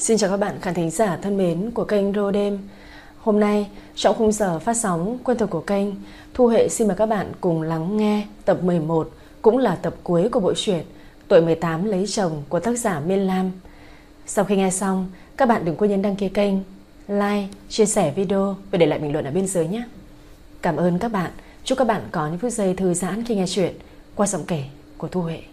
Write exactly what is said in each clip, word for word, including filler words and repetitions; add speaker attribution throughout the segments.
Speaker 1: Xin chào các bạn khán thính giả thân mến của kênh Rô Đêm. Hôm nay, trong khung giờ phát sóng quen thuộc của kênh, Thu Hệ xin mời các bạn cùng lắng nghe tập mười một, cũng là tập cuối của bộ truyện Tuổi mười tám lấy chồng của tác giả Miên Lam. Sau khi nghe xong, các bạn đừng quên nhấn đăng ký kênh, like, chia sẻ video và để lại bình luận ở bên dưới nhé. Cảm ơn các bạn. Chúc các bạn có những phút giây thư giãn khi nghe chuyện qua giọng kể của Thu Hệ.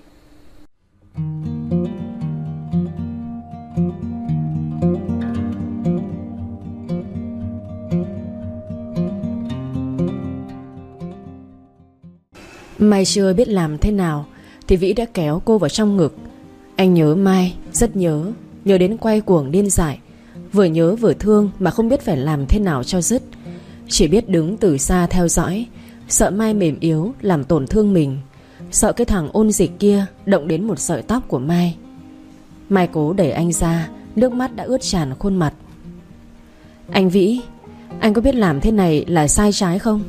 Speaker 1: Mai chưa biết làm thế nào thì Vĩ đã kéo cô vào trong ngực. Anh nhớ Mai, rất nhớ. Nhớ đến quay cuồng điên dại. Vừa nhớ vừa thương mà không biết phải làm thế nào cho dứt. Chỉ biết đứng từ xa theo dõi, sợ Mai mềm yếu làm tổn thương mình, sợ cái thằng ôn dịch kia động đến một sợi tóc của Mai. Mai cố đẩy anh ra, nước mắt đã ướt tràn khuôn mặt. Anh Vĩ, anh có biết làm thế này là sai trái không?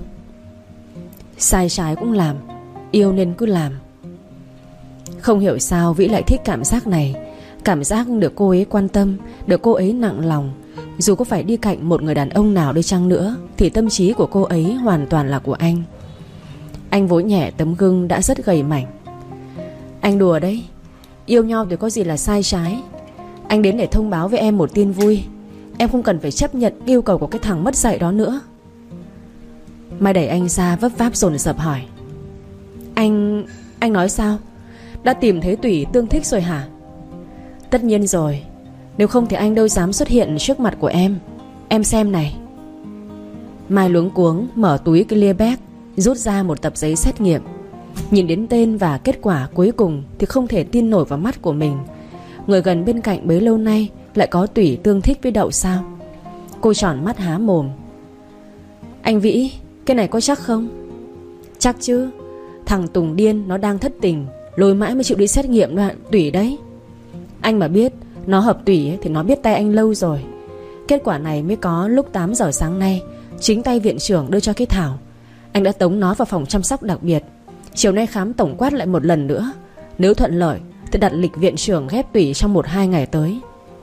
Speaker 1: Sai trái cũng làm, yêu nên cứ làm. Không hiểu sao Vĩ lại thích cảm giác này. Cảm giác được cô ấy quan tâm, được cô ấy nặng lòng. Dù có phải đi cạnh một người đàn ông nào đi chăng nữa thì tâm trí của cô ấy hoàn toàn là của anh. Anh vỗ nhẹ tấm gương đã rất gầy mảnh. Anh đùa đấy. Yêu nhau thì có gì là sai trái. Anh đến để thông báo với em một tin vui. Em không cần phải chấp nhận yêu cầu của cái thằng mất dạy đó nữa. Mai đẩy anh ra vấp váp dồn dập hỏi. Anh... anh nói sao? Đã tìm thấy tủy tương thích rồi hả? Tất nhiên rồi. Nếu không thì anh đâu dám xuất hiện trước mặt của em. Em xem này. Mai luống cuống mở túi cái lia bag, rút ra một tập giấy xét nghiệm. Nhìn đến tên và kết quả cuối cùng thì không thể tin nổi vào mắt của mình. Người gần bên cạnh bấy lâu nay lại có tủy tương thích với đậu sao? Cô tròn mắt há mồm. Anh Vĩ, cái này có chắc không? Chắc chứ. Thằng Tùng điên nó đang thất tình, lôi mãi mới chịu đi xét nghiệm đoạn tủy đấy. Anh mà biết nó hợp tủy thì nó biết tay anh lâu rồi. Kết quả này mới có lúc tám giờ sáng nay. Chính tay viện trưởng đưa cho cái Thảo. Anh đã tống nó vào phòng chăm sóc đặc biệt. Chiều nay khám tổng quát lại một lần nữa. Nếu thuận lợi thì đặt lịch viện trưởng ghép tủy trong một hai ngày tới.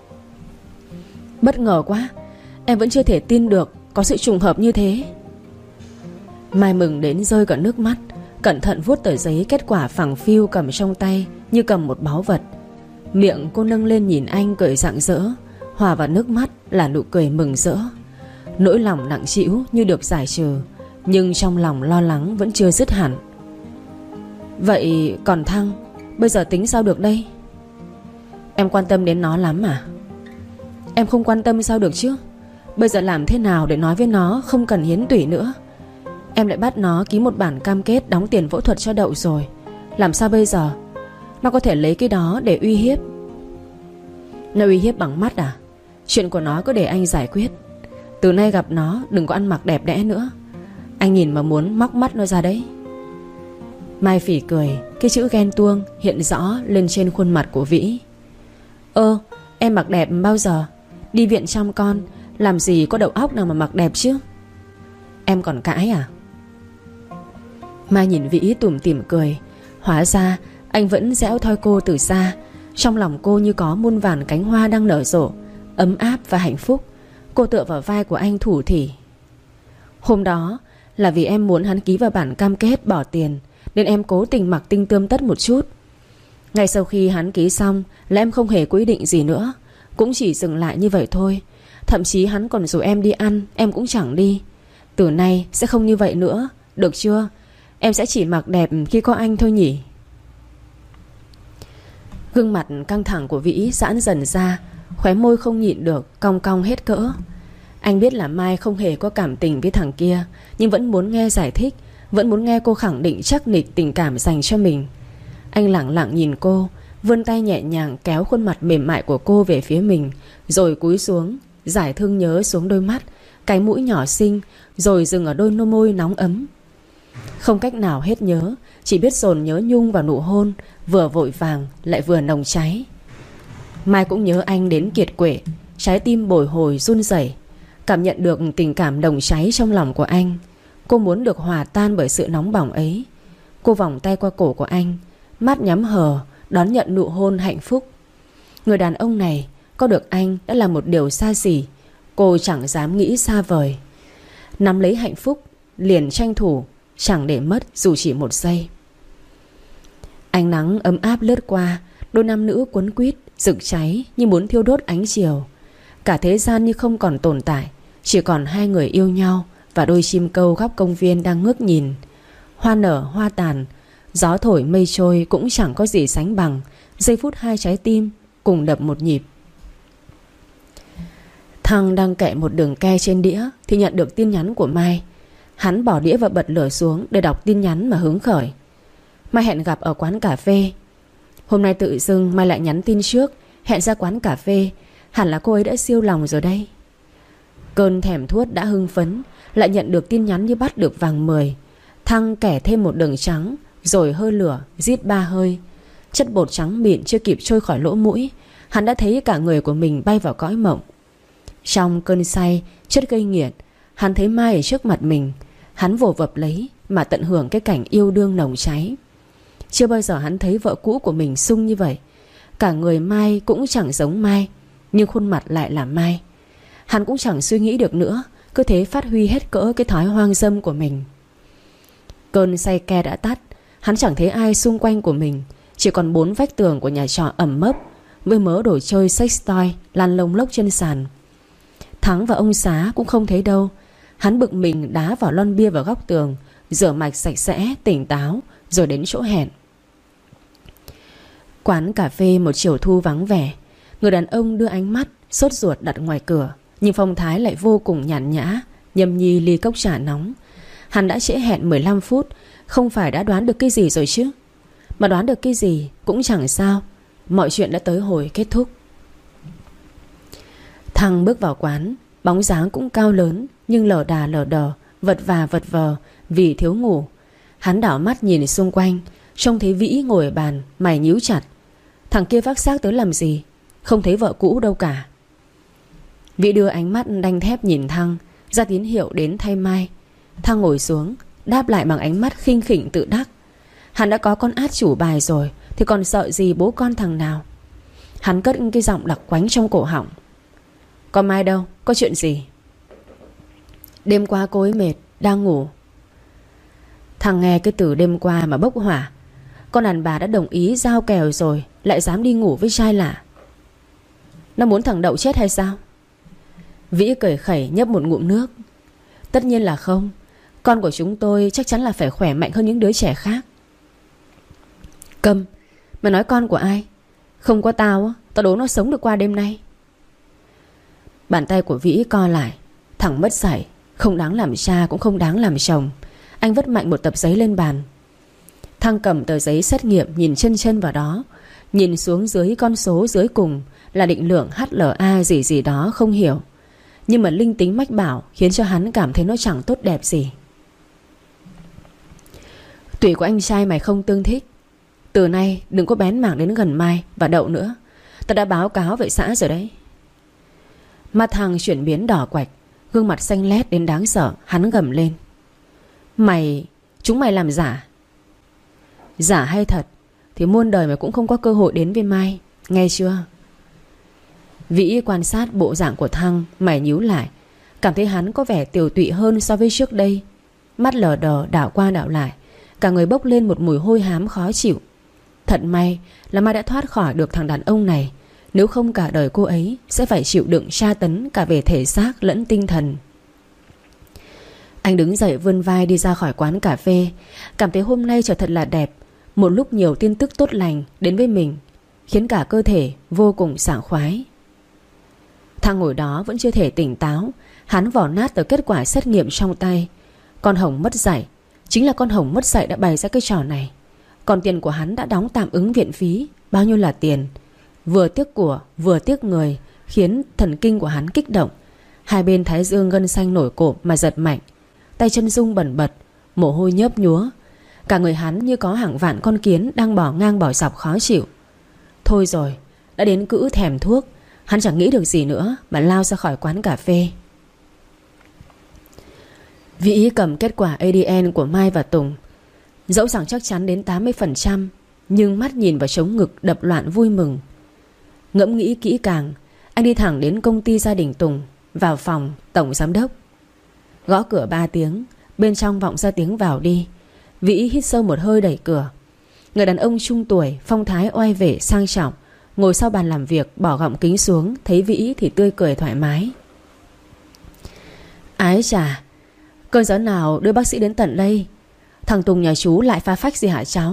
Speaker 1: Bất ngờ quá. Em vẫn chưa thể tin được có sự trùng hợp như thế. Mai mừng đến rơi cả nước mắt, cẩn thận vuốt tờ giấy kết quả phẳng phiu cầm trong tay như cầm một báu vật. Miệng cô nâng lên nhìn anh cười rạng rỡ, hòa vào nước mắt là nụ cười mừng rỡ. Nỗi lòng nặng trĩu như được giải trừ, nhưng trong lòng lo lắng vẫn chưa dứt hẳn. Vậy còn Thăng, bây giờ tính sao được đây? Em quan tâm đến nó lắm à? Em không quan tâm sao được chứ? Bây giờ làm thế nào để nói với nó không cần hiến tủy nữa? Em lại bắt nó ký một bản cam kết đóng tiền phẫu thuật cho Đậu rồi. Làm sao bây giờ? Nó có thể lấy cái đó để uy hiếp. Nó uy hiếp bằng mắt à? Chuyện của nó cứ để anh giải quyết. Từ nay gặp nó đừng có ăn mặc đẹp đẽ nữa. Anh nhìn mà muốn móc mắt nó ra đấy. Mai phỉ cười. Cái chữ ghen tuông hiện rõ lên trên khuôn mặt của Vĩ. Ơ, em mặc đẹp bao giờ? Đi viện chăm con, làm gì có đầu óc nào mà mặc đẹp chứ? Em còn cãi à? Mai nhìn Vĩ tủm tỉm cười. Hóa ra anh vẫn dõi theo cô từ xa. Trong lòng cô như có muôn vàn cánh hoa đang nở rộ, ấm áp và hạnh phúc. Cô tựa vào vai của anh thủ thỉ. Hôm đó là vì em muốn hắn ký vào bản cam kết bỏ tiền, nên em cố tình mặc tinh tươm tất một chút. Ngay sau khi hắn ký xong là em không hề có ý định gì nữa, cũng chỉ dừng lại như vậy thôi. Thậm chí hắn còn rủ em đi ăn, em cũng chẳng đi. Từ nay sẽ không như vậy nữa, được chưa? Em sẽ chỉ mặc đẹp khi có anh thôi nhỉ? Gương mặt căng thẳng của Vĩ giãn dần ra, khóe môi không nhịn được cong cong hết cỡ. Anh biết là Mai không hề có cảm tình với thằng kia, nhưng vẫn muốn nghe giải thích, vẫn muốn nghe cô khẳng định chắc nịch tình cảm dành cho mình. Anh lẳng lặng nhìn cô, vươn tay nhẹ nhàng kéo khuôn mặt mềm mại của cô về phía mình, rồi cúi xuống giải thương nhớ xuống đôi mắt, cái mũi nhỏ xinh, rồi dừng ở đôi môi nóng ấm. Không cách nào hết nhớ, chỉ biết dồn nhớ nhung vào nụ hôn, vừa vội vàng lại vừa nồng cháy. Mai cũng nhớ anh đến kiệt quệ, trái tim bồi hồi run rẩy, cảm nhận được tình cảm nồng cháy trong lòng của anh. Cô muốn được hòa tan bởi sự nóng bỏng ấy. Cô vòng tay qua cổ của anh, mắt nhắm hờ đón nhận nụ hôn hạnh phúc. Người đàn ông này Có được anh đã là một điều xa xỉ. Cô chẳng dám nghĩ xa vời. Nắm lấy hạnh phúc, liền tranh thủ, chẳng để mất dù chỉ một giây. Ánh nắng ấm áp lướt qua, đôi nam nữ quấn quýt, rực cháy như muốn thiêu đốt ánh chiều. Cả thế gian như không còn tồn tại, chỉ còn hai người yêu nhau và đôi chim câu góc công viên đang ngước nhìn. Hoa nở hoa tàn, gió thổi mây trôi cũng chẳng có gì sánh bằng giây phút hai trái tim cùng đập một nhịp. Thăng đang kệ một đường ke trên đĩa thì nhận được tin nhắn của Mai. Hắn bỏ đĩa và bật lửa xuống để đọc tin nhắn mà hứng khởi. Mai hẹn gặp ở quán cà phê. Hôm nay tự dưng Mai lại nhắn tin trước, hẹn ra quán cà phê. Hẳn là cô ấy đã siêu lòng rồi đây. Cơn thèm thuốc đã hưng phấn, lại nhận được tin nhắn như bắt được vàng mười. Thăng kẻ thêm một đường trắng, rồi hơi lửa, rít ba hơi. Chất bột trắng mịn chưa kịp trôi khỏi lỗ mũi, hắn đã thấy cả người của mình bay vào cõi mộng. Trong cơn say, chất gây nghiện, hắn thấy Mai ở trước mặt mình. Hắn vồ vập lấy mà tận hưởng cái cảnh yêu đương nồng cháy. Chưa bao giờ hắn thấy vợ cũ của mình sung như vậy. Cả người Mai cũng chẳng giống Mai, nhưng khuôn mặt lại là Mai. Hắn cũng chẳng suy nghĩ được nữa, cứ thế phát huy hết cỡ cái thói hoang dâm của mình. Cơn say ke đã tắt, hắn chẳng thấy ai xung quanh của mình. Chỉ còn bốn vách tường của nhà trọ ẩm mốc, với mớ đồ chơi sex toy lăn lông lốc trên sàn. Thắng và ông Xá cũng không thấy đâu. Hắn bực mình đá vào lon bia vào góc tường, rửa mạch sạch sẽ, tỉnh táo, rồi đến chỗ hẹn. Quán cà phê một chiều thu vắng vẻ. Người đàn ông đưa ánh mắt sốt ruột đặt ngoài cửa, nhưng phong thái lại vô cùng nhàn nhã, nhâm nhi ly cốc trà nóng. Hắn đã trễ hẹn mười lăm phút. Không phải đã đoán được cái gì rồi chứ? Mà đoán được cái gì cũng chẳng sao, mọi chuyện đã tới hồi kết thúc. Thăng bước vào quán. Bóng dáng cũng cao lớn, nhưng lờ đà lờ đờ, vật và vật vờ vì thiếu ngủ. Hắn đảo mắt nhìn xung quanh, trông thấy Vĩ ngồi ở bàn, mày nhíu chặt. Thằng kia vác xác tới làm gì? Không thấy vợ cũ đâu cả. Vĩ đưa ánh mắt đanh thép nhìn Thăng, ra tín hiệu đến thay Mai. Thăng ngồi xuống, đáp lại bằng ánh mắt khinh khỉnh tự đắc. Hắn đã có con át chủ bài rồi thì còn sợ gì bố con thằng nào. Hắn cất cái giọng đặc quánh trong cổ họng. Có Mai đâu, có chuyện gì? Đêm qua cô ấy mệt, đang ngủ. Thằng nghe cái từ đêm qua mà bốc hỏa. Con đàn bà đã đồng ý giao kèo rồi, lại dám đi ngủ với trai lạ. Nó muốn thằng Đậu chết hay sao? Vĩ cười khẩy nhấp một ngụm nước. Tất nhiên là không. Con của chúng tôi chắc chắn là phải khỏe mạnh hơn những đứa trẻ khác. Câm. Mày nói con của ai? Không có tao, tao đố nó sống được qua đêm nay. Bàn tay của Vĩ co lại. Thằng mất dạy, không đáng làm cha cũng không đáng làm chồng. Anh vứt mạnh một tập giấy lên bàn. Thăng cầm tờ giấy xét nghiệm, nhìn chân chân vào đó. Nhìn xuống dưới con số dưới cùng là định lượng hát lờ a gì gì đó không hiểu. Nhưng mà linh tính mách bảo khiến cho hắn cảm thấy nó chẳng tốt đẹp gì. Tùy của anh trai mày không tương thích. Từ nay đừng có bén mảng đến gần Mai và Đậu nữa. Tao đã báo cáo về xã rồi đấy. Mắt Thăng chuyển biến đỏ quạch, gương mặt xanh lét đến đáng sợ. Hắn gầm lên. Mày, chúng mày làm giả. Giả hay thật thì muôn đời mày cũng không có cơ hội đến với Mai, nghe chưa? Vĩ quan sát bộ dạng của Thăng, mày nhíu lại, cảm thấy hắn có vẻ tiều tụy hơn so với trước đây. Mắt lờ đờ đảo qua đảo lại, cả người bốc lên một mùi hôi hám khó chịu. Thật may là Mai đã thoát khỏi được thằng đàn ông này, nếu không cả đời cô ấy sẽ phải chịu đựng tra tấn cả về thể xác lẫn tinh thần. Anh đứng dậy vươn vai đi ra khỏi quán cà phê, cảm thấy hôm nay trời thật là đẹp. Một lúc nhiều tin tức tốt lành đến với mình, khiến cả cơ thể vô cùng sảng khoái. Thằng ngồi đó vẫn chưa thể tỉnh táo. Hắn vò nát tờ kết quả xét nghiệm trong tay. Con Hồng mất dạy, chính là con Hồng mất dạy đã bày ra cái trò này. Còn tiền của hắn đã đóng tạm ứng viện phí. Bao nhiêu là tiền? Vừa tiếc của vừa tiếc người, khiến thần kinh của hắn kích động. Hai bên thái dương gân xanh nổi cộm mà giật mạnh. Tay chân rung bần bật, mồ hôi nhớp nhúa. Cả người hắn như có hàng vạn con kiến đang bò ngang bò dọc khó chịu. Thôi rồi, đã đến cữ thèm thuốc. Hắn chẳng nghĩ được gì nữa mà lao ra khỏi quán cà phê. Vĩ cầm kết quả a đê en của Mai và Tùng. Dẫu rằng chắc chắn đến tám mươi phần trăm, nhưng mắt nhìn vào trống ngực đập loạn vui mừng. Ngẫm nghĩ kỹ càng, Anh đi thẳng đến công ty gia đình Tùng, vào phòng tổng giám đốc. Gõ cửa ba tiếng, bên trong vọng ra tiếng vào đi. Vĩ hít sâu một hơi đẩy cửa. Người đàn ông trung tuổi, phong thái oai vệ sang trọng, ngồi sau bàn làm việc, bỏ gọng kính xuống. Thấy Vĩ thì tươi cười thoải mái. Ái chà, cơn gió nào đưa bác sĩ đến tận đây? Thằng Tùng nhà chú lại phá phách gì hả cháu?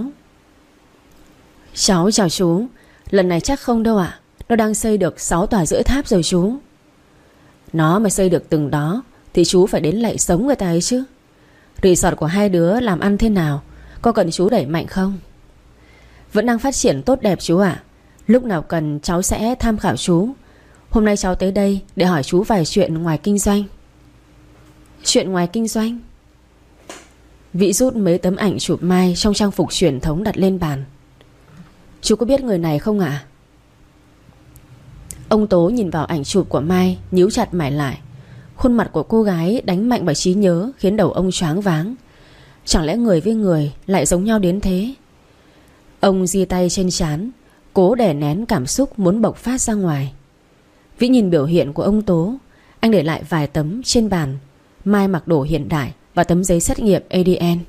Speaker 1: Cháu chào chú. Lần này chắc không đâu ạ. Nó đang xây được sáu tòa rưỡi tháp rồi chú. Nó mà xây được từng đó thì chú phải đến lạy sống người ta ấy chứ. Resort của hai đứa làm ăn thế nào? Có cần chú đẩy mạnh không? Vẫn đang phát triển tốt đẹp chú ạ. Lúc nào cần cháu sẽ tham khảo chú. Hôm nay cháu tới đây để hỏi chú vài chuyện ngoài kinh doanh. Chuyện ngoài kinh doanh? Vĩ rút mấy tấm ảnh chụp Mai trong trang phục truyền thống đặt lên bàn. Chú có biết người này không ạ? Ông Tố nhìn vào ảnh chụp của Mai, nhíu chặt mày lại. Khuôn mặt của cô gái đánh mạnh vào trí nhớ, khiến đầu ông choáng váng. Chẳng lẽ người với người lại giống nhau đến thế? Ông giơ tay trên trán, cố đè nén cảm xúc muốn bộc phát ra ngoài. Vĩ nhìn biểu hiện của ông Tố. Anh để lại vài tấm trên bàn. Mai mặc đồ hiện đại và tấm giấy xét nghiệm a đê en.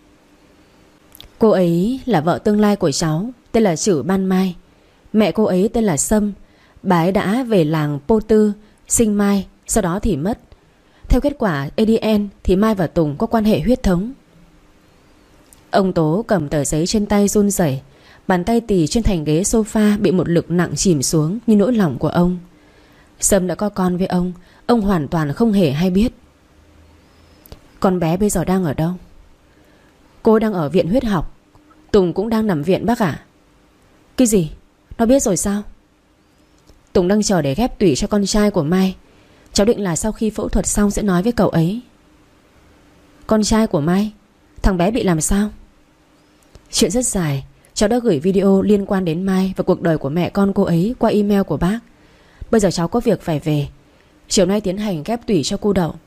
Speaker 1: Cô ấy là vợ tương lai của cháu, tên là Chử Ban Mai. Mẹ cô ấy tên là Sâm. Bà ấy đã về làng Pô Tư sinh Mai, sau đó thì mất. Theo kết quả a đê en thì Mai và Tùng có quan hệ huyết thống. Ông Tố cầm tờ giấy trên tay run rẩy. Bàn tay tì trên thành ghế sofa bị một lực nặng chìm xuống như nỗi lòng của ông. Sâm đã có con với ông, ông hoàn toàn không hề hay biết. Con bé bây giờ đang ở đâu? Cô đang ở viện huyết học. Tùng cũng đang nằm viện bác ạ. Cái gì? Nó biết rồi sao? Tùng đang chờ để ghép tủy cho con trai của Mai. Cháu định là sau khi phẫu thuật xong sẽ nói với cậu ấy. Con trai của Mai? Thằng bé bị làm sao? Chuyện rất dài. Cháu đã gửi video liên quan đến Mai và cuộc đời của mẹ con cô ấy qua email của bác. Bây giờ cháu có việc phải về. Chiều nay tiến hành ghép tủy cho cô Đậu.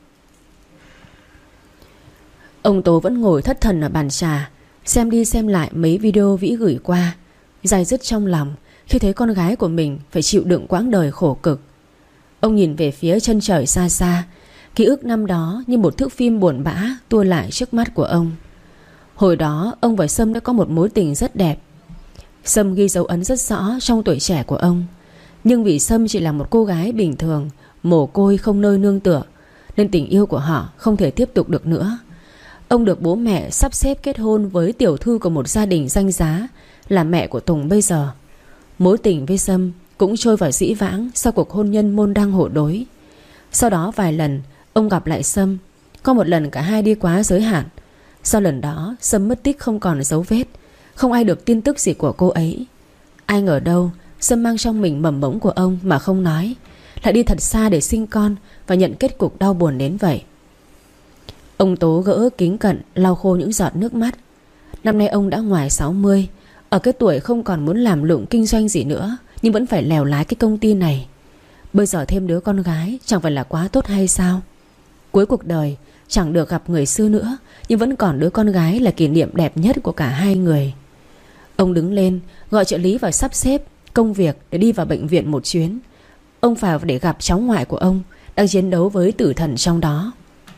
Speaker 1: Ông Tố vẫn ngồi thất thần ở bàn trà, xem đi xem lại mấy video Vĩ gửi qua, day dứt trong lòng khi thấy con gái của mình phải chịu đựng quãng đời khổ cực. Ông nhìn về phía chân trời xa xa. Ký ức năm đó như một thước phim buồn bã tua lại trước mắt của ông. Hồi đó ông và Sâm đã có một mối tình rất đẹp. Sâm ghi dấu ấn rất rõ trong tuổi trẻ của ông. Nhưng vì Sâm chỉ là một cô gái bình thường, mồ côi không nơi nương tựa, nên tình yêu của họ không thể tiếp tục được nữa. Ông được bố mẹ sắp xếp kết hôn với tiểu thư của một gia đình danh giá, là mẹ của Tùng bây giờ. Mối tình với Sâm cũng trôi vào dĩ vãng sau cuộc hôn nhân môn đăng hộ đối. Sau đó vài lần ông gặp lại Sâm. Có một lần cả hai đi quá giới hạn. Sau lần đó Sâm mất tích không còn dấu vết. Không ai được tin tức gì của cô ấy. Ai ngờ đâu Sâm mang trong mình mầm mống của ông mà không nói, lại đi thật xa để sinh con và nhận kết cục đau buồn đến vậy. Ông Tố gỡ kính cận, lau khô những giọt nước mắt. Năm nay ông đã ngoài sáu mươi, ở cái tuổi không còn muốn làm lụng kinh doanh gì nữa, nhưng vẫn phải lèo lái cái công ty này. Bây giờ thêm đứa con gái chẳng phải là quá tốt hay sao? Cuối cuộc đời chẳng được gặp người xưa nữa, nhưng vẫn còn đứa con gái là kỷ niệm đẹp nhất của cả hai người. Ông đứng lên gọi trợ lý vào sắp xếp công việc để đi vào bệnh viện một chuyến. Ông vào để gặp cháu ngoại của ông đang chiến đấu với tử thần trong đó.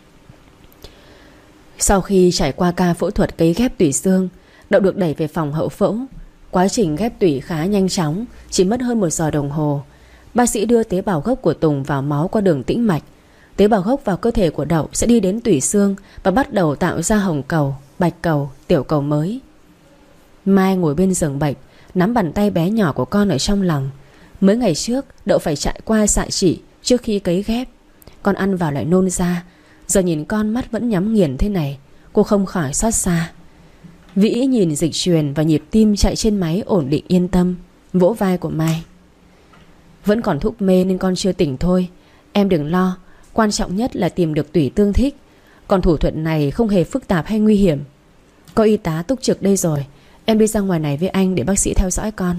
Speaker 1: Sau khi trải qua ca phẫu thuật cấy ghép tủy xương, Đậu được đẩy về phòng hậu phẫu. Quá trình ghép tủy khá nhanh chóng, chỉ mất hơn một giờ đồng hồ. Bác sĩ đưa tế bào gốc của Tùng vào máu qua đường tĩnh mạch. Tế bào gốc vào cơ thể của Đậu sẽ đi đến tủy xương và bắt đầu tạo ra hồng cầu, bạch cầu, tiểu cầu mới. Mai ngồi bên giường bệnh, nắm bàn tay bé nhỏ của con ở trong lòng. Mấy ngày trước Đậu phải trải qua xạ trị trước khi cấy ghép. Con ăn vào lại nôn ra. Giờ nhìn con mắt vẫn nhắm nghiền thế này, cô không khỏi xót xa. Vĩ nhìn dịch truyền và nhịp tim chạy trên máy ổn định yên tâm, vỗ vai của Mai. Vẫn còn thuốc mê nên con chưa tỉnh thôi. Em đừng lo, quan trọng nhất là tìm được tủy tương thích. Còn thủ thuật này không hề phức tạp hay nguy hiểm. Có y tá túc trực đây rồi. Em đi ra ngoài này với anh để bác sĩ theo dõi con.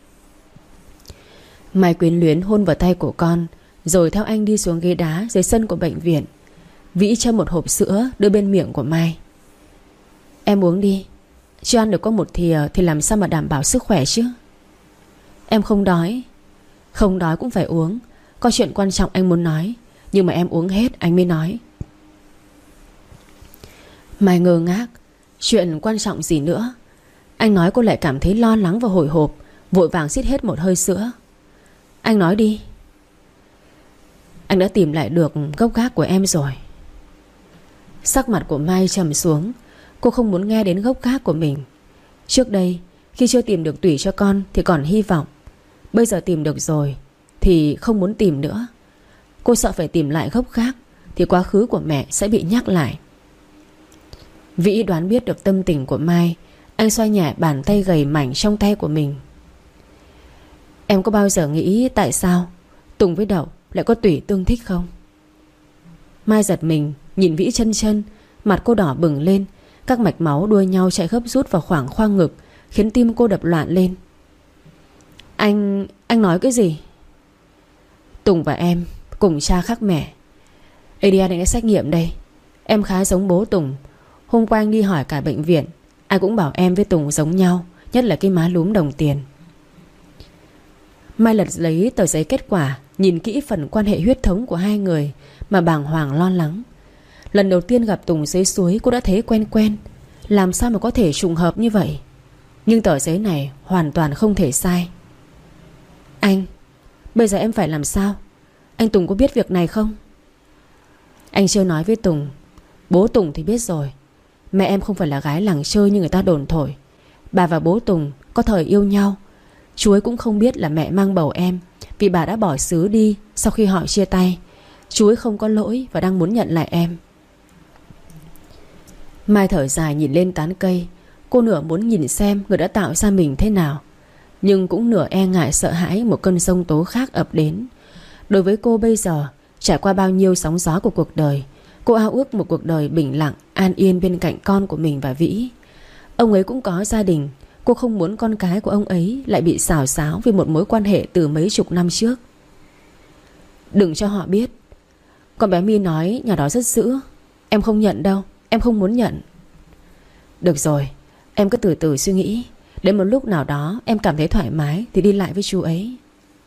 Speaker 1: Mai quyến luyến hôn vào tay của con, rồi theo anh đi xuống ghế đá dưới sân của bệnh viện. Vĩ châm một hộp sữa đưa bên miệng của Mai. Em uống đi. Chưa ăn được có một thìa thì làm sao mà đảm bảo sức khỏe chứ. Em không đói. Không đói cũng phải uống. Có chuyện quan trọng anh muốn nói, nhưng mà em uống hết anh mới nói. Mai ngơ ngác. Chuyện quan trọng gì nữa? Anh nói cô lại cảm thấy lo lắng và hồi hộp, vội vàng xít hết một hơi sữa. Anh nói đi. Anh đã tìm lại được gốc gác của em rồi. Sắc mặt của Mai trầm xuống. Cô không muốn nghe đến gốc gác của mình. Trước đây khi chưa tìm được tủy cho con thì còn hy vọng. Bây giờ tìm được rồi thì không muốn tìm nữa. Cô sợ phải tìm lại gốc gác thì quá khứ của mẹ sẽ bị nhắc lại. Vĩ đoán biết được tâm tình của Mai. Anh xoa nhẹ bàn tay gầy mảnh trong tay của mình. Em có bao giờ nghĩ tại sao Tùng với Đậu lại có tủy tương thích không? Mai giật mình nhìn Vĩ chân chân. Mặt cô đỏ bừng lên. Các mạch máu đua nhau chạy gấp rút vào khoảng khoang ngực, khiến tim cô đập loạn lên. Anh... anh nói cái gì? Tùng và em cùng cha khác mẹ. a đê en anh đã xét nghiệm đây. Em khá giống bố Tùng. Hôm qua anh đi hỏi cả bệnh viện, ai cũng bảo em với Tùng giống nhau, nhất là cái má lúm đồng tiền. Mai lật lấy tờ giấy kết quả, nhìn kỹ phần quan hệ huyết thống của hai người mà bàng hoàng lo lắng. Lần đầu tiên gặp Tùng dưới suối cô đã thấy quen quen. Làm sao mà có thể trùng hợp như vậy? Nhưng tờ giấy này hoàn toàn không thể sai. Anh, bây giờ em phải làm sao? Anh Tùng có biết việc này không? Anh chưa nói với Tùng. Bố Tùng thì biết rồi. Mẹ em không phải là gái làng chơi như người ta đồn thổi. Bà và bố Tùng có thời yêu nhau. Chú ấy cũng không biết là mẹ mang bầu em, vì bà đã bỏ xứ đi sau khi họ chia tay. Chú ấy không có lỗi và đang muốn nhận lại em. Mai thở dài nhìn lên tán cây. Cô nửa muốn nhìn xem người đã tạo ra mình thế nào, nhưng cũng nửa e ngại sợ hãi một cơn giông tố khác ập đến. Đối với cô bây giờ, trải qua bao nhiêu sóng gió của cuộc đời, cô ao ước một cuộc đời bình lặng, an yên bên cạnh con của mình và Vĩ. Ông ấy cũng có gia đình. Cô không muốn con cái của ông ấy lại bị xào xáo vì một mối quan hệ từ mấy chục năm trước. Đừng cho họ biết. Con bé My nói nhà đó rất dữ. Em không nhận đâu. Em không muốn nhận. Được rồi, em cứ từ từ suy nghĩ. Đến một lúc nào đó em cảm thấy thoải mái thì đi lại với chú ấy.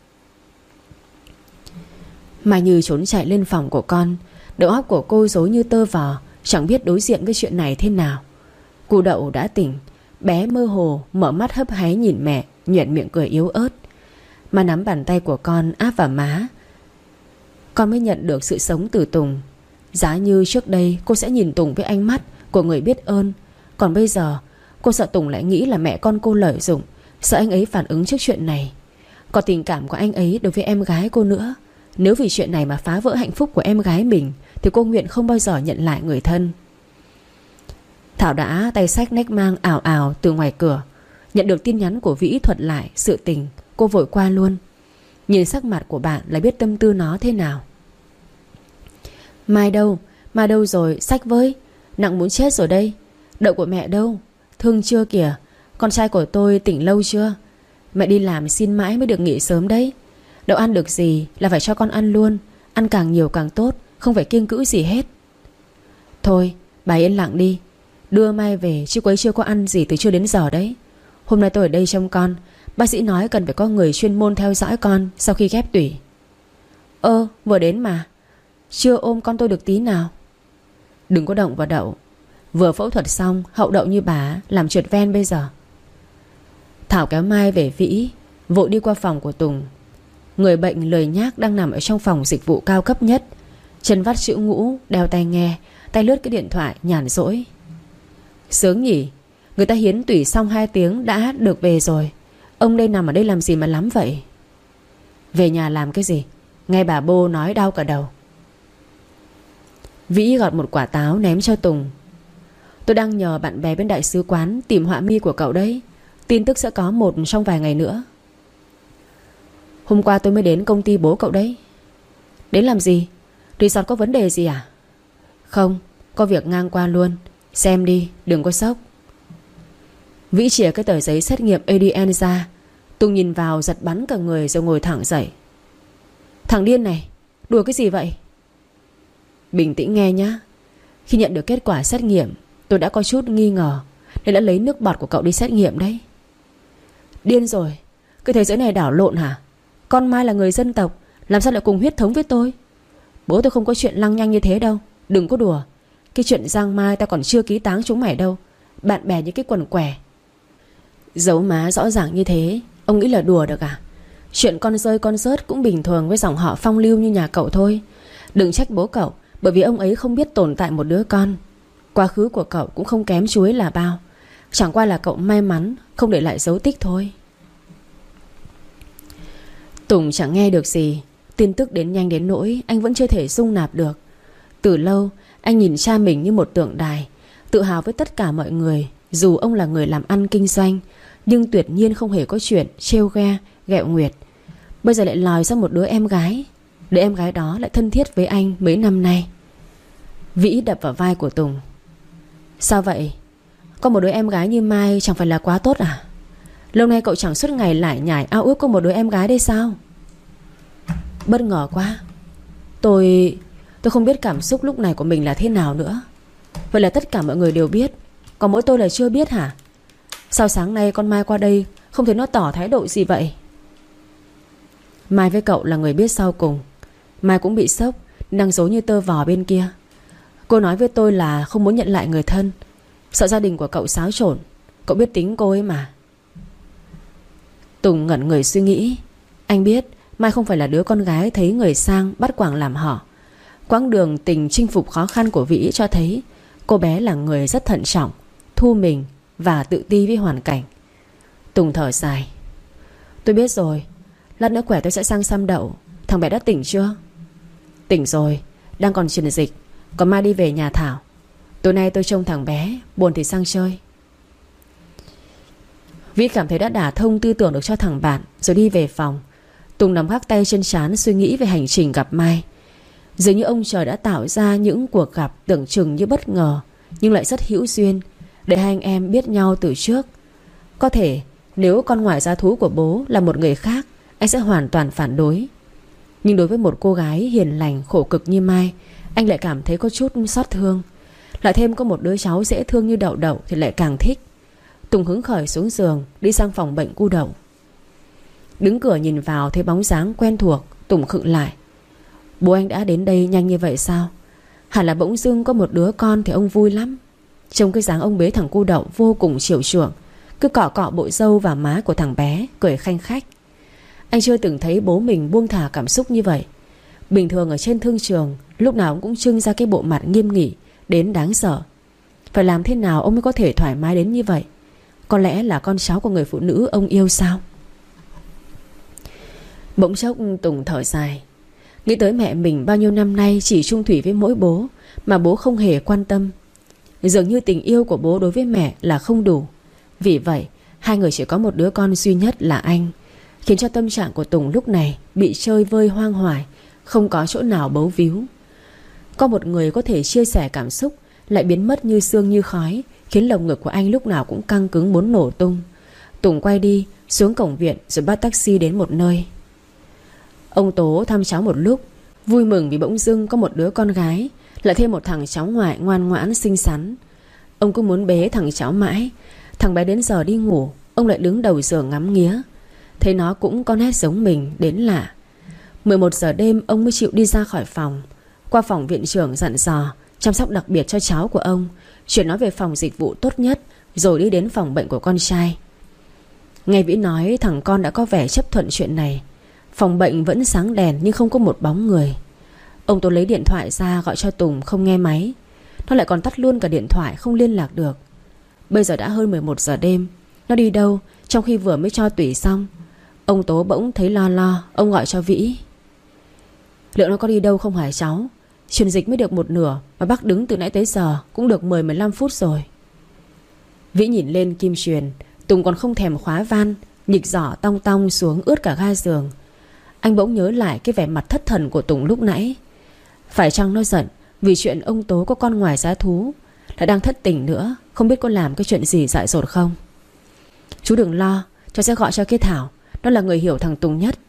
Speaker 1: Mai Như trốn chạy lên phòng của con. Đầu óc của cô rối như tơ vò, chẳng biết đối diện với chuyện này thế nào. Cụ Đậu đã tỉnh. Bé mơ hồ mở mắt hấp háy nhìn mẹ, nhoẻn miệng cười yếu ớt. Mà nắm bàn tay của con áp vào má. Con mới nhận được sự sống từ Tùng. Giá như trước đây cô sẽ nhìn Tùng với ánh mắt của người biết ơn. Còn bây giờ cô sợ Tùng lại nghĩ là mẹ con cô lợi dụng, sợ anh ấy phản ứng trước chuyện này. Còn tình cảm của anh ấy đối với em gái cô nữa. Nếu vì chuyện này mà phá vỡ hạnh phúc của em gái mình thì cô nguyện không bao giờ nhận lại người thân. Thảo đã tay xách nách mang ảo ảo từ ngoài cửa. Nhận được tin nhắn của Vĩ thuật lại sự tình, cô vội qua luôn. Nhìn sắc mặt của bạn là biết tâm tư nó thế nào. Mai đâu? Mai đâu rồi? Xách với. Nặng muốn chết rồi đây. Đậu của mẹ đâu? Thương chưa kìa? Con trai của tôi tỉnh lâu chưa? Mẹ đi làm xin mãi mới được nghỉ sớm đấy. Đậu ăn được gì là phải cho con ăn luôn. Ăn càng nhiều càng tốt, không phải kiêng cữ gì hết. Thôi, bà yên lặng đi. Đưa Mai về chứ cô ấy chưa có ăn gì từ trưa đến giờ đấy. Hôm nay tôi ở đây trông con. Bác sĩ nói cần phải có người chuyên môn theo dõi con sau khi ghép tủy. Ơ, vừa đến mà. Chưa ôm con tôi được tí nào. Đừng có động vào Đậu. Vừa phẫu thuật xong, hậu đậu như bà làm trượt ven bây giờ. Thảo kéo Mai về Vĩ, vội đi qua phòng của Tùng. Người bệnh lười nhác đang nằm ở trong phòng dịch vụ cao cấp nhất. Chân vắt chữ ngũ, đeo tai nghe, tay lướt cái điện thoại nhàn rỗi. Sướng nhỉ. Người ta hiến tủy xong hai tiếng đã được về rồi. Ông đây nằm ở đây làm gì mà lắm vậy? Về nhà làm cái gì? Nghe bà bô nói đau cả đầu. Vĩ gọt một quả táo ném cho Tùng. Tôi đang nhờ bạn bè bên đại sứ quán tìm họa mi của cậu đấy. Tin tức sẽ có một trong vài ngày nữa. Hôm qua tôi mới đến công ty bố cậu đấy. Đến làm gì? Resort có vấn đề gì à? Không, có việc ngang qua luôn. Xem đi, đừng có sốc. Vĩ chìa cái tờ giấy xét nghiệm a đê en ra. Tùng nhìn vào giật bắn cả người rồi ngồi thẳng dậy. Thằng điên này, đùa cái gì vậy? Bình tĩnh nghe nhá. Khi nhận được kết quả xét nghiệm, tôi đã có chút nghi ngờ nên đã lấy nước bọt của cậu đi xét nghiệm đấy. Điên rồi. Cái thế giới này đảo lộn hả? Con Mai là người dân tộc, Làm sao lại cùng huyết thống với tôi? Bố tôi không có chuyện lăng nhăng như thế đâu. Đừng có đùa. Cái chuyện Giang Mai tao còn chưa ký táng chúng mày đâu. Bạn bè như cái quần què. Giấu má rõ ràng như thế, ông nghĩ là đùa được à? Chuyện con rơi con rớt cũng bình thường với dòng họ phong lưu như nhà cậu thôi. Đừng trách bố cậu, bởi vì ông ấy không biết tồn tại một đứa con. Quá khứ của cậu cũng không kém chú ấy là bao. Chẳng qua là cậu may mắn không để lại dấu tích thôi. Tùng chẳng nghe được gì. Tin tức đến nhanh đến nỗi anh vẫn chưa thể dung nạp được. Từ lâu anh nhìn cha mình như một tượng đài, tự hào với tất cả mọi người. Dù ông là người làm ăn kinh doanh, nhưng tuyệt nhiên không hề có chuyện trêu ghe, ghẹo nguyệt. Bây giờ lại lòi ra một đứa em gái. Đứa em gái đó lại thân thiết với anh mấy năm nay. Vĩ đập vào vai của Tùng. Sao vậy? Có một đứa em gái như Mai chẳng phải là quá tốt à? Lâu nay cậu chẳng suốt ngày lải nhải ao ước có một đứa em gái đây sao? Bất ngờ quá. Tôi... Tôi không biết cảm xúc lúc này của mình là thế nào nữa. Vậy là tất cả mọi người đều biết, còn mỗi tôi là chưa biết hả? Sao sáng nay con Mai qua đây không thấy nó tỏ thái độ gì vậy? Mai với cậu là người biết sau cùng. Mai cũng bị sốc, đang giấu như tơ vò bên kia. Cô nói với tôi là không muốn nhận lại người thân, sợ gia đình của cậu xáo trộn. Cậu biết tính cô ấy mà. Tùng ngẩn người suy nghĩ. Anh biết Mai không phải là đứa con gái thấy người sang bắt quàng làm họ. Quãng đường tình chinh phục khó khăn của Vĩ cho thấy cô bé là người rất thận trọng, thu mình và tự ti với hoàn cảnh. Tùng thở dài. Tôi biết rồi, lát nữa khỏe tôi sẽ sang xăm đậu. Thằng bé đã tỉnh chưa? Tỉnh rồi, đang còn truyền dịch. Còn mai đi về nhà Thảo. Tối nay tôi trông thằng bé, buồn thì sang chơi. Vĩ cảm thấy đã đả thông tư tưởng được cho thằng bạn, rồi đi về phòng. Tùng nắm gác tay trên trán, suy nghĩ về hành trình gặp Mai. Dường như ông trời đã tạo ra những cuộc gặp tưởng chừng như bất ngờ, nhưng lại rất hữu duyên, để hai anh em biết nhau từ trước. Có thể nếu con ngoại gia thú của bố là một người khác, anh sẽ hoàn toàn phản đối. Nhưng đối với một cô gái hiền lành khổ cực như Mai, anh lại cảm thấy có chút xót thương. Lại thêm có một đứa cháu dễ thương như Đậu Đậu thì lại càng thích. Tùng hứng khởi xuống giường, đi sang phòng bệnh cu Đậu. Đứng cửa nhìn vào thấy bóng dáng quen thuộc, Tùng khựng lại. Bố anh đã đến đây nhanh như vậy sao? Hẳn là bỗng dưng có một đứa con thì ông vui lắm. Trông cái dáng ông bế thằng cu Đậu vô cùng chiều chuộng, cứ cọ cọ bộ râu và má của thằng bé, cười khanh khách. Anh chưa từng thấy bố mình buông thả cảm xúc như vậy. Bình thường ở trên thương trường, lúc nào ông cũng trưng ra cái bộ mặt nghiêm nghị đến đáng sợ. Phải làm thế nào ông mới có thể thoải mái đến như vậy? Có lẽ là con cháu của người phụ nữ ông yêu sao? Bỗng chốc Tùng thở dài, nghĩ tới mẹ mình bao nhiêu năm nay chỉ chung thủy với mỗi bố, mà bố không hề quan tâm. Dường như tình yêu của bố đối với mẹ là không đủ. Vì vậy hai người chỉ có một đứa con duy nhất là anh, khiến cho tâm trạng của Tùng lúc này bị chơi vơi hoang hoài, không có chỗ nào bấu víu. Có một người có thể chia sẻ cảm xúc lại biến mất như sương như khói, khiến lồng ngực của anh lúc nào cũng căng cứng muốn nổ tung. Tùng quay đi xuống cổng viện rồi bắt taxi đến một nơi. Ông Tố thăm cháu một lúc, vui mừng vì bỗng dưng có một đứa con gái, lại thêm một thằng cháu ngoại ngoan ngoãn xinh xắn. Ông cứ muốn bế thằng cháu mãi. Thằng bé đến giờ đi ngủ, ông lại đứng đầu giường ngắm nghía. Thấy nó cũng có nét giống mình đến lạ. mười một giờ đêm ông mới chịu đi ra khỏi phòng, qua phòng viện trưởng dặn dò chăm sóc đặc biệt cho cháu của ông, chuyển nó về phòng dịch vụ tốt nhất, rồi đi đến phòng bệnh của con trai. Nghe Vĩ nói thằng con đã có vẻ chấp thuận chuyện này. Phòng bệnh vẫn sáng đèn nhưng không có một bóng người. Ông Tố lấy điện thoại ra gọi cho Tùng, không nghe máy. Nó lại còn tắt luôn cả điện thoại, không liên lạc được. Bây giờ đã hơn mười một giờ đêm. Nó đi đâu trong khi vừa mới cho tủy xong? Ông Tố bỗng thấy lo lo. Ông gọi cho Vĩ. Liệu nó có đi đâu không hả cháu? Truyền dịch mới được một nửa mà bác đứng từ nãy tới giờ cũng được mười mười lăm phút rồi. Vĩ nhìn lên kim truyền. Tùng còn không thèm khóa van, nhịch giỏ tong tong xuống ướt cả ga giường. Anh bỗng nhớ lại cái vẻ mặt thất thần của Tùng lúc nãy. Phải chăng nó giận vì chuyện ông Tố có con ngoài giá thú, lại đang thất tình nữa, không biết có làm cái chuyện gì dại dột không? Chú đừng lo, cháu sẽ gọi cho cái Thảo. Nó là người hiểu thằng Tùng nhất.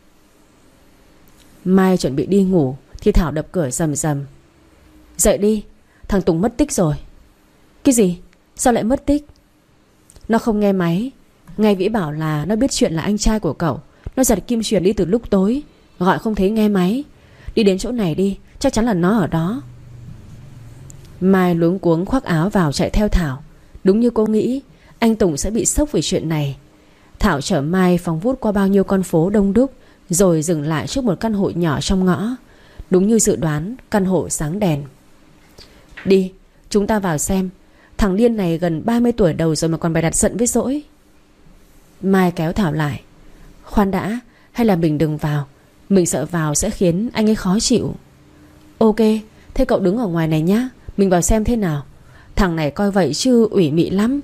Speaker 1: Mai chuẩn bị đi ngủ thì Thảo đập cửa rầm rầm. Dậy đi, thằng Tùng mất tích rồi. Cái gì? Sao lại mất tích? Nó không nghe máy. Nghe Vĩ bảo là nó biết chuyện là anh trai của cậu. Nó giật kim truyền đi từ lúc tối. Gọi không thấy nghe máy. Đi đến chỗ này đi, chắc chắn là nó ở đó. Mai luống cuống khoác áo vào chạy theo Thảo. Đúng như cô nghĩ, anh Tùng sẽ bị sốc vì chuyện này. Thảo chở Mai phóng vút qua bao nhiêu con phố đông đúc, rồi dừng lại trước một căn hộ nhỏ trong ngõ. Đúng như dự đoán, căn hộ sáng đèn. Đi, chúng ta vào xem. Thằng điên này gần ba mươi tuổi đầu rồi mà còn bày đặt giận với dỗi. Mai kéo Thảo lại. Khoan đã, hay là mình đừng vào. Mình sợ vào sẽ khiến anh ấy khó chịu. Ok, thế cậu đứng ở ngoài này nhá, mình vào xem thế nào. Thằng này coi vậy chứ ủy mị lắm.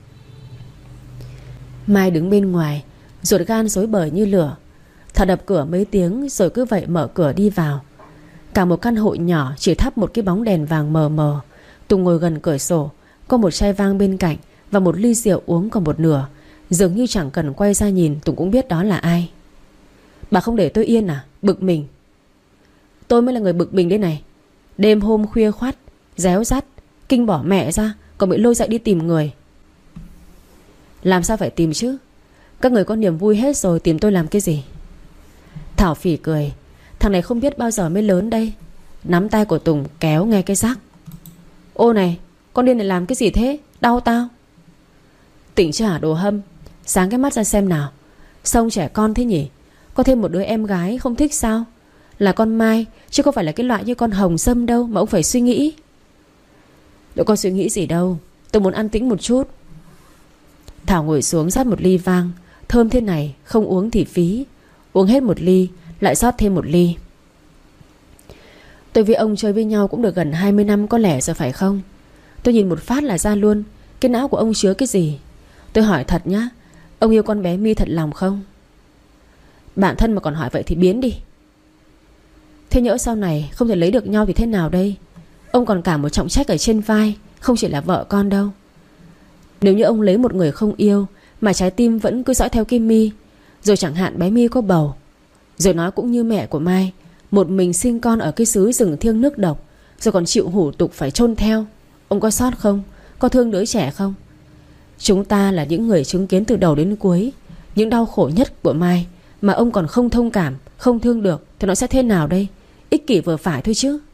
Speaker 1: Mai đứng bên ngoài, ruột gan rối bời như lửa. Thảo đập cửa mấy tiếng rồi cứ vậy mở cửa đi vào. Cả một căn hộ nhỏ chỉ thắp một cái bóng đèn vàng mờ mờ. Tùng ngồi gần cửa sổ, có một chai vang bên cạnh và một ly rượu uống còn một nửa. Dường như chẳng cần quay ra nhìn Tùng cũng biết đó là ai. Bà không để tôi yên à? Bực mình. Tôi mới là người bực mình đây này. Đêm hôm khuya khoắt, réo rắt, kinh bỏ mẹ ra, còn bị lôi dậy đi tìm người. Làm sao phải tìm chứ? Các người có niềm vui hết rồi, tìm tôi làm cái gì? Thảo phỉ cười. Thằng này không biết bao giờ mới lớn đây. Nắm tay của Tùng kéo nghe cái rắc. Ô này, con điên này làm cái gì thế? Đau tao. Tỉnh chưa hả đồ hâm? Sáng cái mắt ra xem nào. Sao ông trẻ con thế nhỉ? Có thêm một đứa em gái không thích sao? Là con Mai, chứ không phải là cái loại như con Hồng Sâm đâu mà ông phải suy nghĩ. Đâu có suy nghĩ gì đâu. Tôi muốn an tĩnh một chút. Thảo ngồi xuống rót một ly vang. Thơm thế này, không uống thì phí. Uống hết một ly, lại rót thêm một ly. Tôi với ông chơi với nhau cũng được gần hai mươi năm có lẽ rồi phải không? Tôi nhìn một phát là ra luôn. Cái não của ông chứa cái gì? Tôi hỏi thật nhá, ông yêu con bé My thật lòng không? Bạn thân mà còn hỏi vậy thì biến đi. Thế nhỡ sau này không thể lấy được nhau thì thế nào đây? Ông còn cả một trọng trách ở trên vai, không chỉ là vợ con đâu. Nếu như ông lấy một người không yêu mà trái tim vẫn cứ dõi theo Kim My, rồi chẳng hạn bé My có bầu, rồi nói cũng như mẹ của Mai, một mình sinh con ở cái xứ rừng thiêng nước độc, rồi còn chịu hủ tục phải chôn theo, ông có xót không? Có thương đứa trẻ không? Chúng ta là những người chứng kiến từ đầu đến cuối những đau khổ nhất của Mai, mà ông còn không thông cảm, không thương được, thì nó sẽ thế nào đây? Ích kỷ vừa phải thôi chứ.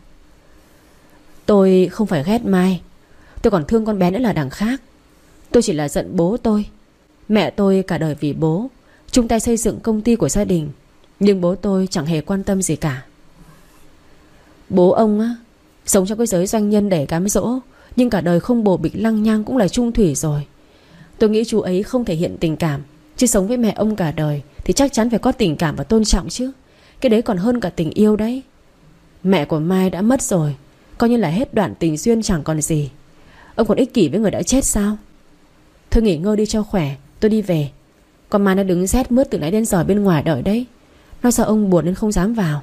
Speaker 1: Tôi không phải ghét Mai, tôi còn thương con bé nữa là đằng khác. Tôi chỉ là giận bố tôi. Mẹ tôi cả đời vì bố chung tay xây dựng công ty của gia đình, nhưng bố tôi chẳng hề quan tâm gì cả. Bố ông á, sống trong cái giới doanh nhân để cám dỗ, nhưng cả đời không bồ bịch lăng nhăng cũng là chung thủy rồi. Tôi nghĩ chú ấy không thể hiện tình cảm, chứ sống với mẹ ông cả đời thì chắc chắn phải có tình cảm và tôn trọng chứ. Cái đấy còn hơn cả tình yêu đấy. Mẹ của Mai đã mất rồi, coi như là hết đoạn tình duyên chẳng còn gì. Ông còn ích kỷ với người đã chết sao? Thôi nghỉ ngơi đi cho khỏe, tôi đi về. Còn Mai nó đứng rét mướt từ nãy đến giờ bên ngoài đợi đấy. Nó sợ ông buồn nên không dám vào.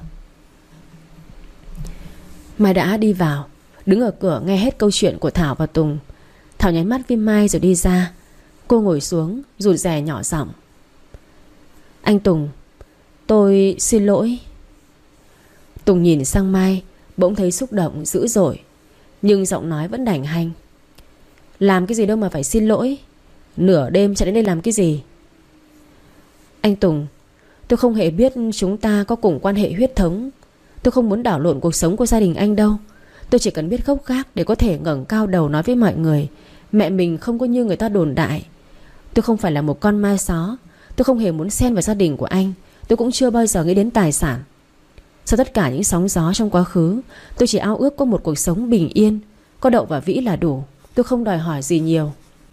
Speaker 1: Mai đã đi vào, đứng ở cửa nghe hết câu chuyện của Thảo và Tùng. Thảo nháy mắt với Mai rồi đi ra. Cô ngồi xuống rụt rè nhỏ giọng. Anh Tùng, tôi xin lỗi. Tùng nhìn sang Mai, bỗng thấy xúc động dữ dội, nhưng giọng nói vẫn đành hanh. Làm cái gì đâu mà phải xin lỗi. Nửa đêm chạy đến đây làm cái gì? Anh Tùng, tôi không hề biết chúng ta có cùng quan hệ huyết thống. Tôi không muốn đảo lộn cuộc sống của gia đình anh đâu. Tôi chỉ cần biết gốc gác để có thể ngẩng cao đầu nói với mọi người mẹ mình không có như người ta đồn đại. Tôi không phải là một con ma só. Tôi không hề muốn xen vào gia đình của anh. Tôi cũng chưa bao giờ nghĩ đến tài sản. Sau tất cả những sóng gió trong quá khứ, tôi chỉ ao ước có một cuộc sống bình yên, có Đậu và Vĩ là đủ. Tôi không đòi hỏi gì nhiều.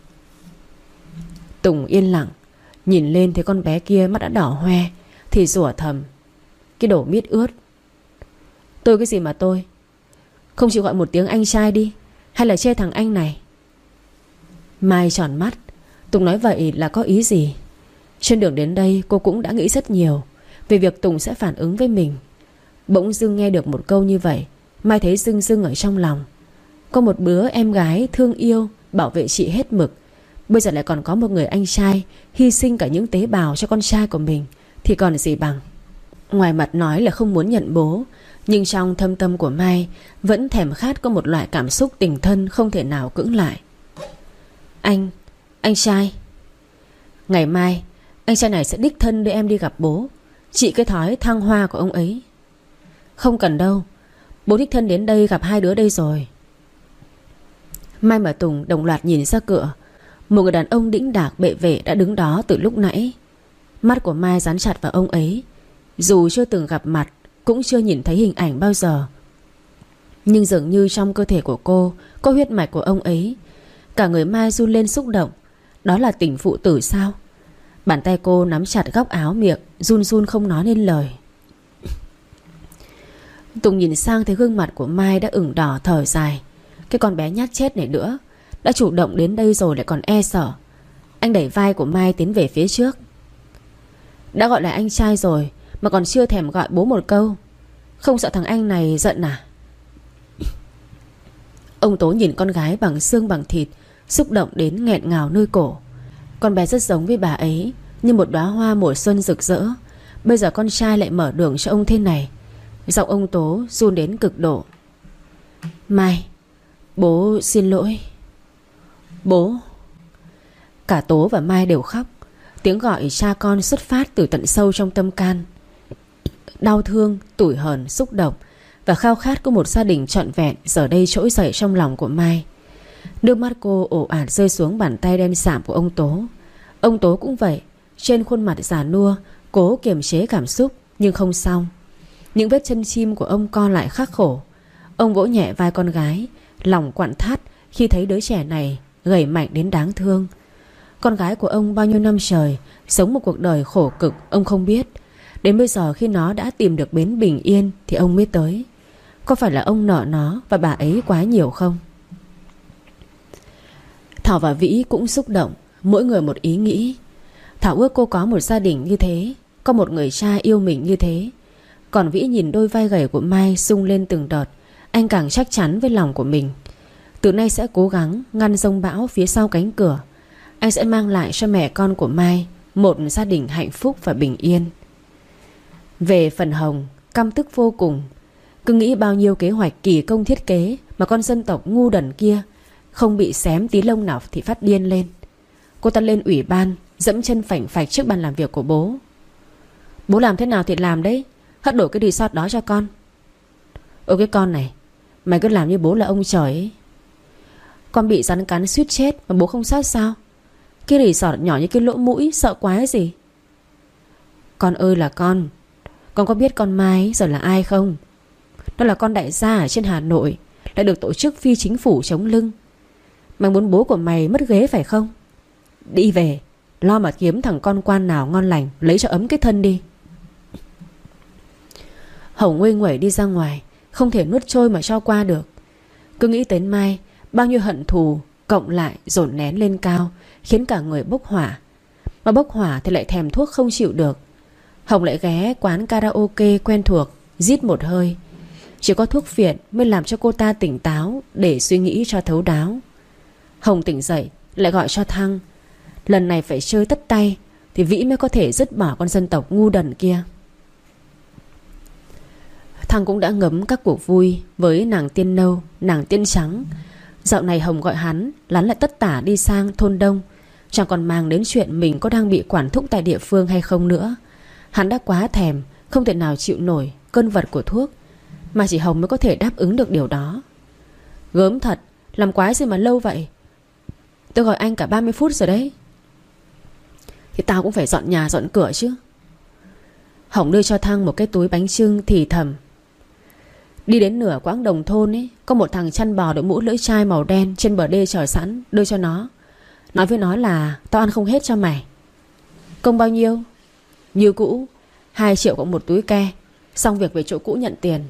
Speaker 1: Tùng yên lặng, nhìn lên thấy con bé kia mắt đã đỏ hoe thì rủa thầm. Cái đồ miết ướt. Tôi cái gì mà tôi? Không chịu gọi một tiếng anh trai đi, hay là chê thằng anh này? Mai tròn mắt. Tùng nói vậy là có ý gì? Trên đường đến đây cô cũng đã nghĩ rất nhiều về việc Tùng sẽ phản ứng với mình. Bỗng dưng nghe được một câu như vậy, Mai thấy rưng rưng ở trong lòng. Có một đứa em gái thương yêu, bảo vệ chị hết mực, bây giờ lại còn có một người anh trai hy sinh cả những tế bào cho con trai của mình, thì còn gì bằng. Ngoài mặt nói là không muốn nhận bố, nhưng trong thâm tâm của Mai vẫn thèm khát có một loại cảm xúc tình thân không thể nào cưỡng lại. Anh, anh trai. Ngày mai anh trai này sẽ đích thân đưa em đi gặp bố. trị cái thói thăng hoa của ông ấy. Không cần đâu, bố đích thân đến đây gặp hai đứa đây rồi. Mai và Tùng đồng loạt nhìn ra cửa. Một người đàn ông đĩnh đạc bệ vệ đã đứng đó từ lúc nãy. Mắt của Mai dán chặt vào ông ấy. Dù chưa từng gặp mặt, cũng chưa nhìn thấy hình ảnh bao giờ, nhưng dường như trong cơ thể của cô có huyết mạch của ông ấy. Cả người Mai run lên xúc động. Đó là tình phụ tử sao? Bàn tay cô nắm chặt góc áo miệng, run run không nói nên lời. Tùng nhìn sang thấy gương mặt của Mai đã ửng đỏ, thở dài. Cái con bé nhát chết này nữa, đã chủ động đến đây rồi lại còn e sợ. Anh đẩy vai của Mai tiến về phía trước. Đã gọi là anh trai rồi mà còn chưa thèm gọi bố một câu. Không sợ thằng anh này giận à? Ông Tố nhìn con gái bằng xương bằng thịt, xúc động đến nghẹn ngào nơi cổ. Con bé rất giống với bà ấy, như một đóa hoa mùa xuân rực rỡ. Bây giờ con trai lại mở đường cho ông thế này. Giọng ông Tố run đến cực độ. Mai, bố xin lỗi. Bố. Cả Tố và Mai đều khóc. Tiếng gọi cha con xuất phát từ tận sâu trong tâm can. Đau thương, tủi hờn, xúc động và khao khát của một gia đình trọn vẹn giờ đây trỗi dậy trong lòng của Mai. Nước mắt cô ồ ạt rơi xuống bàn tay đen sạm của ông Tố. Ông Tố cũng vậy. Trên khuôn mặt già nua cố kiềm chế cảm xúc, nhưng không xong. Những vết chân chim của ông co lại khắc khổ. Ông vỗ nhẹ vai con gái, lòng quặn thắt khi thấy đứa trẻ này gầy mạnh đến đáng thương. Con gái của ông bao nhiêu năm trời sống một cuộc đời khổ cực ông không biết. Đến bây giờ khi nó đã tìm được bến bình yên thì ông mới tới. Có phải là ông nợ nó và bà ấy quá nhiều không? Thảo và Vĩ cũng xúc động, mỗi người một ý nghĩ. Thảo ước cô có một gia đình như thế, có một người cha yêu mình như thế. Còn Vĩ nhìn đôi vai gầy của Mai sung lên từng đợt, anh càng chắc chắn với lòng của mình. Từ nay sẽ cố gắng ngăn giông bão phía sau cánh cửa. Anh sẽ mang lại cho mẹ con của Mai một gia đình hạnh phúc và bình yên. Về phần Hồng, căm tức vô cùng. Cứ nghĩ bao nhiêu kế hoạch kỳ công thiết kế mà con dân tộc ngu đần kia không bị xém tí lông nào thì phát điên lên. Cô ta lên ủy ban, dẫm chân phành phạch trước bàn làm việc của bố. Bố làm thế nào thì làm đấy, hất đổi cái resort đó cho con. Ôi cái con này, mày cứ làm như bố là ông trời ấy. Con bị rắn cắn suýt chết mà bố không sát sao? Cái resort nhỏ như cái lỗ mũi, sợ quá gì. Con ơi là con, con có biết con Mai giờ là ai không? Đó là con đại gia ở trên Hà Nội, lại được tổ chức phi chính phủ chống lưng. Mày muốn bố của mày mất ghế phải không? Đi về, lo mà kiếm thằng con quan nào ngon lành lấy cho ấm cái thân đi. Hồng nguây nguẩy đi ra ngoài, không thể nuốt trôi mà cho qua được. Cứ nghĩ đến Mai, bao nhiêu hận thù cộng lại dồn nén lên cao, khiến cả người bốc hỏa. Mà bốc hỏa thì lại thèm thuốc không chịu được. Hồng lại ghé quán karaoke quen thuộc, rít một hơi. Chỉ có thuốc phiện mới làm cho cô ta tỉnh táo để suy nghĩ cho thấu đáo. Hồng tỉnh dậy lại gọi cho Thăng. Lần này phải chơi tất tay thì Vĩ mới có thể dứt bỏ con dân tộc ngu đần kia. Thăng cũng đã ngấm các cuộc vui với nàng tiên nâu, nàng tiên trắng. Dạo này Hồng gọi hắn lắn lại tất tả đi sang thôn Đông, chẳng còn mang đến chuyện mình có đang bị quản thúc tại địa phương hay không nữa. Hắn đã quá thèm, không thể nào chịu nổi cơn vật của thuốc, mà chỉ Hồng mới có thể đáp ứng được điều đó. Gớm thật, làm quái gì mà lâu vậy? Tôi gọi anh cả ba mươi phút rồi đấy. Thì tao cũng phải dọn nhà dọn cửa chứ. Hồng đưa cho Thăng một cái túi bánh chưng thì thầm. Đi đến nửa quãng đồng thôn ấy, có một thằng chăn bò đội mũ lưỡi chai màu đen trên bờ đê chờ sẵn, đưa cho nó. Nói với nó là tao ăn không hết cho mày. Công bao nhiêu? Như cũ, hai triệu cộng một túi ke. Xong việc về chỗ cũ nhận tiền.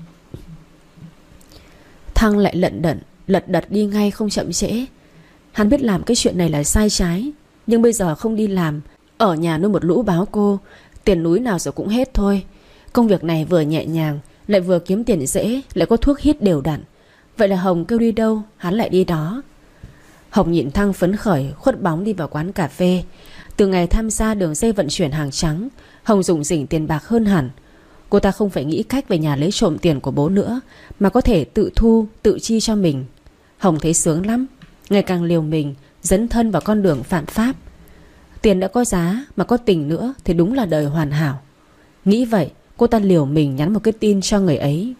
Speaker 1: Thăng lại lận đận lật đật đi ngay không chậm trễ. Hắn biết làm cái chuyện này là sai trái, nhưng bây giờ không đi làm, ở nhà nuôi một lũ báo cô, tiền núi nào rồi cũng hết thôi. Công việc này vừa nhẹ nhàng, lại vừa kiếm tiền dễ, lại có thuốc hít đều đặn. Vậy là Hồng kêu đi đâu hắn lại đi đó. Hồng nhìn Thăng phấn khởi khuất bóng đi vào quán cà phê. Từ ngày tham gia đường dây vận chuyển hàng trắng, Hồng dùng rỉnh tiền bạc hơn hẳn. Cô ta không phải nghĩ cách về nhà lấy trộm tiền của bố nữa, mà có thể tự thu, tự chi cho mình. Hồng thấy sướng lắm, ngày càng liều mình dấn thân vào con đường phạm pháp. Tiền đã có giá mà có tình nữa thì đúng là đời hoàn hảo. Nghĩ vậy, cô ta liều mình nhắn một cái tin cho người ấy.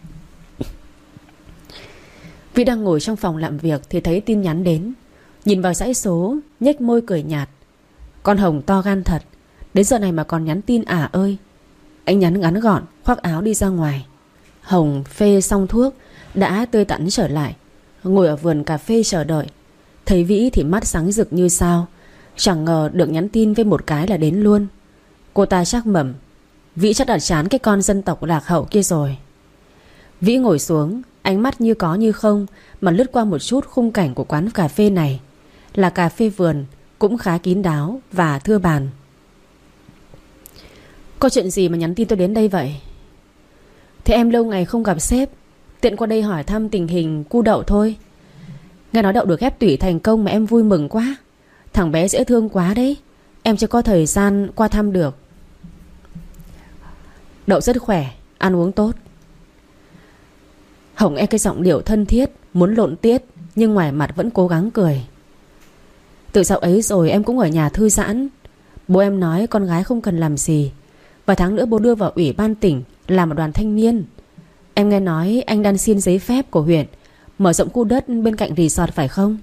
Speaker 1: Vĩ đang ngồi trong phòng làm việc thì thấy tin nhắn đến. Nhìn vào dãy số, nhếch môi cười nhạt. Con Hồng to gan thật, đến giờ này mà còn nhắn tin à ơi. Anh nhắn ngắn gọn, khoác áo đi ra ngoài. Hồng phê xong thuốc, đã tươi tắn trở lại, ngồi ở vườn cà phê chờ đợi. Thấy Vĩ thì mắt sáng rực như sao. Chẳng ngờ được nhắn tin với một cái là đến luôn. Cô ta chắc mẩm Vĩ chắc đã chán cái con dân tộc lạc hậu kia rồi. Vĩ ngồi xuống, ánh mắt như có như không mà lướt qua một chút khung cảnh của quán cà phê này. Là cà phê vườn, cũng khá kín đáo và thưa bàn. Có chuyện gì mà nhắn tin tôi đến đây vậy? Thế em lâu ngày không gặp sếp, tiện qua đây hỏi thăm tình hình cu Đậu thôi. Nghe nói Đậu được ghép tủy thành công mà em vui mừng quá. Thằng bé dễ thương quá đấy, em chưa có thời gian qua thăm được. Đậu rất khỏe, ăn uống tốt. Hồng e cái giọng điệu thân thiết, muốn lộn tiết, nhưng ngoài mặt vẫn cố gắng cười. Từ dạo ấy rồi em cũng ở nhà thư giãn. Bố em nói con gái không cần làm gì. Vài tháng nữa bố đưa vào ủy ban tỉnh làm một đoàn thanh niên. Em nghe nói anh đang xin giấy phép của huyện mở rộng khu đất bên cạnh resort phải không?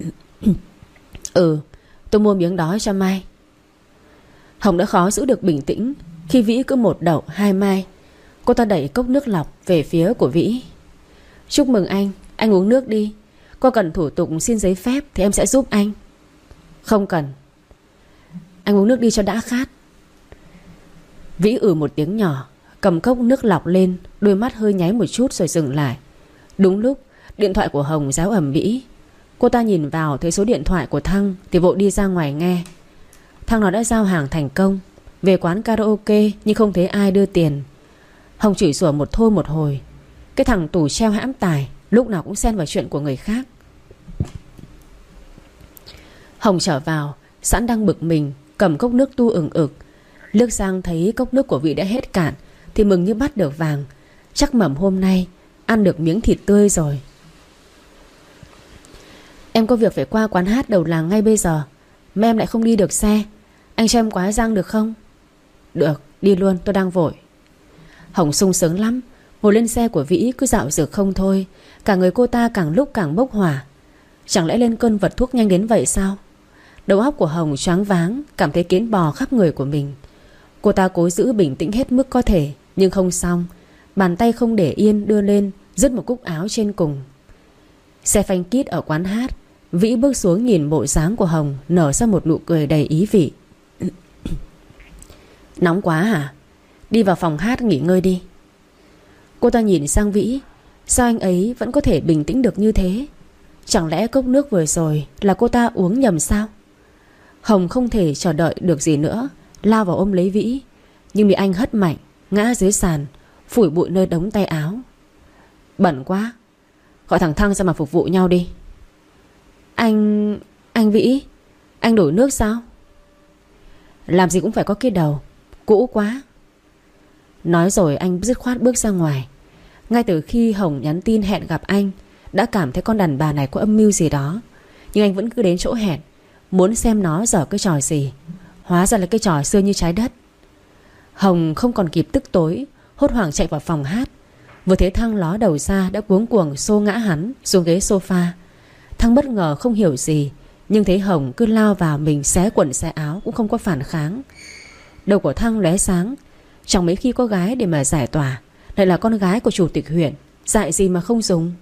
Speaker 1: Ừ, tôi mua miếng đó cho Mai. Hồng đã khó giữ được bình tĩnh khi Vĩ cứ một Đậu hai Mai. Cô ta đẩy cốc nước lọc về phía của Vĩ. Chúc mừng anh, anh uống nước đi. Có cần thủ tục xin giấy phép thì em sẽ giúp anh. Không cần. Anh uống nước đi cho đã khát. Vĩ ừ một tiếng nhỏ, cầm cốc nước lọc lên, đôi mắt hơi nháy một chút rồi dừng lại. Đúng lúc điện thoại của Hồng réo ầm ĩ. Cô ta nhìn vào thấy số điện thoại của Thăng thì vội đi ra ngoài nghe. Thăng nó đã giao hàng thành công, về quán karaoke nhưng không thấy ai đưa tiền. Hồng chửi rủa một thôi một hồi. Cái thằng tù treo hãm tài, lúc nào cũng xen vào chuyện của người khác. Hồng trở vào, sẵn đang bực mình, cầm cốc nước tu ừng ực. Liếc sang thấy cốc nước của Vĩ đã hết cạn thì mừng như bắt được vàng. Chắc mẩm hôm nay ăn được miếng thịt tươi rồi. Em có việc phải qua quán hát đầu làng ngay bây giờ, mà em lại không đi được xe. Anh cho em quá giang được không? Được, đi luôn, tôi đang vội. Hồng sung sướng lắm, ngồi lên xe của Vĩ cứ dạo dược không thôi. Cả người cô ta càng lúc càng bốc hỏa. Chẳng lẽ lên cơn vật thuốc nhanh đến vậy sao? Đầu óc của Hồng choáng váng, cảm thấy kiến bò khắp người của mình. Cô ta cố giữ bình tĩnh hết mức có thể, nhưng không xong. Bàn tay không để yên đưa lên, dứt một cúc áo trên cùng. Xe phanh kít ở quán hát. Vĩ bước xuống nhìn bộ dáng của Hồng, nở ra một nụ cười đầy ý vị. Nóng quá hả? Đi vào phòng hát nghỉ ngơi đi. Cô ta nhìn sang Vĩ. Sao anh ấy vẫn có thể bình tĩnh được như thế? Chẳng lẽ cốc nước vừa rồi là cô ta uống nhầm sao? Hồng không thể chờ đợi được gì nữa, lao vào ôm lấy Vĩ, nhưng bị anh hất mạnh, ngã dưới sàn, phủi bụi nơi đống tay áo. Bẩn quá, gọi thằng Thăng ra mà phục vụ nhau đi. Anh... anh Vĩ, anh đổi nước sao? Làm gì cũng phải có cái đầu, cũ quá. Nói rồi anh dứt khoát bước ra ngoài. Ngay từ khi Hồng nhắn tin hẹn gặp anh, đã cảm thấy con đàn bà này có âm mưu gì đó. Nhưng anh vẫn cứ đến chỗ hẹn, muốn xem nó giở cái trò gì. Hóa ra là cái trò xưa như trái đất. Hồng không còn kịp tức tối, hốt hoảng chạy vào phòng hát. Vừa thấy Thăng ló đầu ra đã cuống cuồng xô ngã hắn xuống ghế sofa. Thăng bất ngờ không hiểu gì, nhưng thấy Hồng cứ lao vào mình xé quần xé áo cũng không có phản kháng. Đầu của Thăng lóe sáng. Chẳng mấy khi có gái để mà giải tỏa, lại là con gái của chủ tịch huyện, dại gì mà không dùng.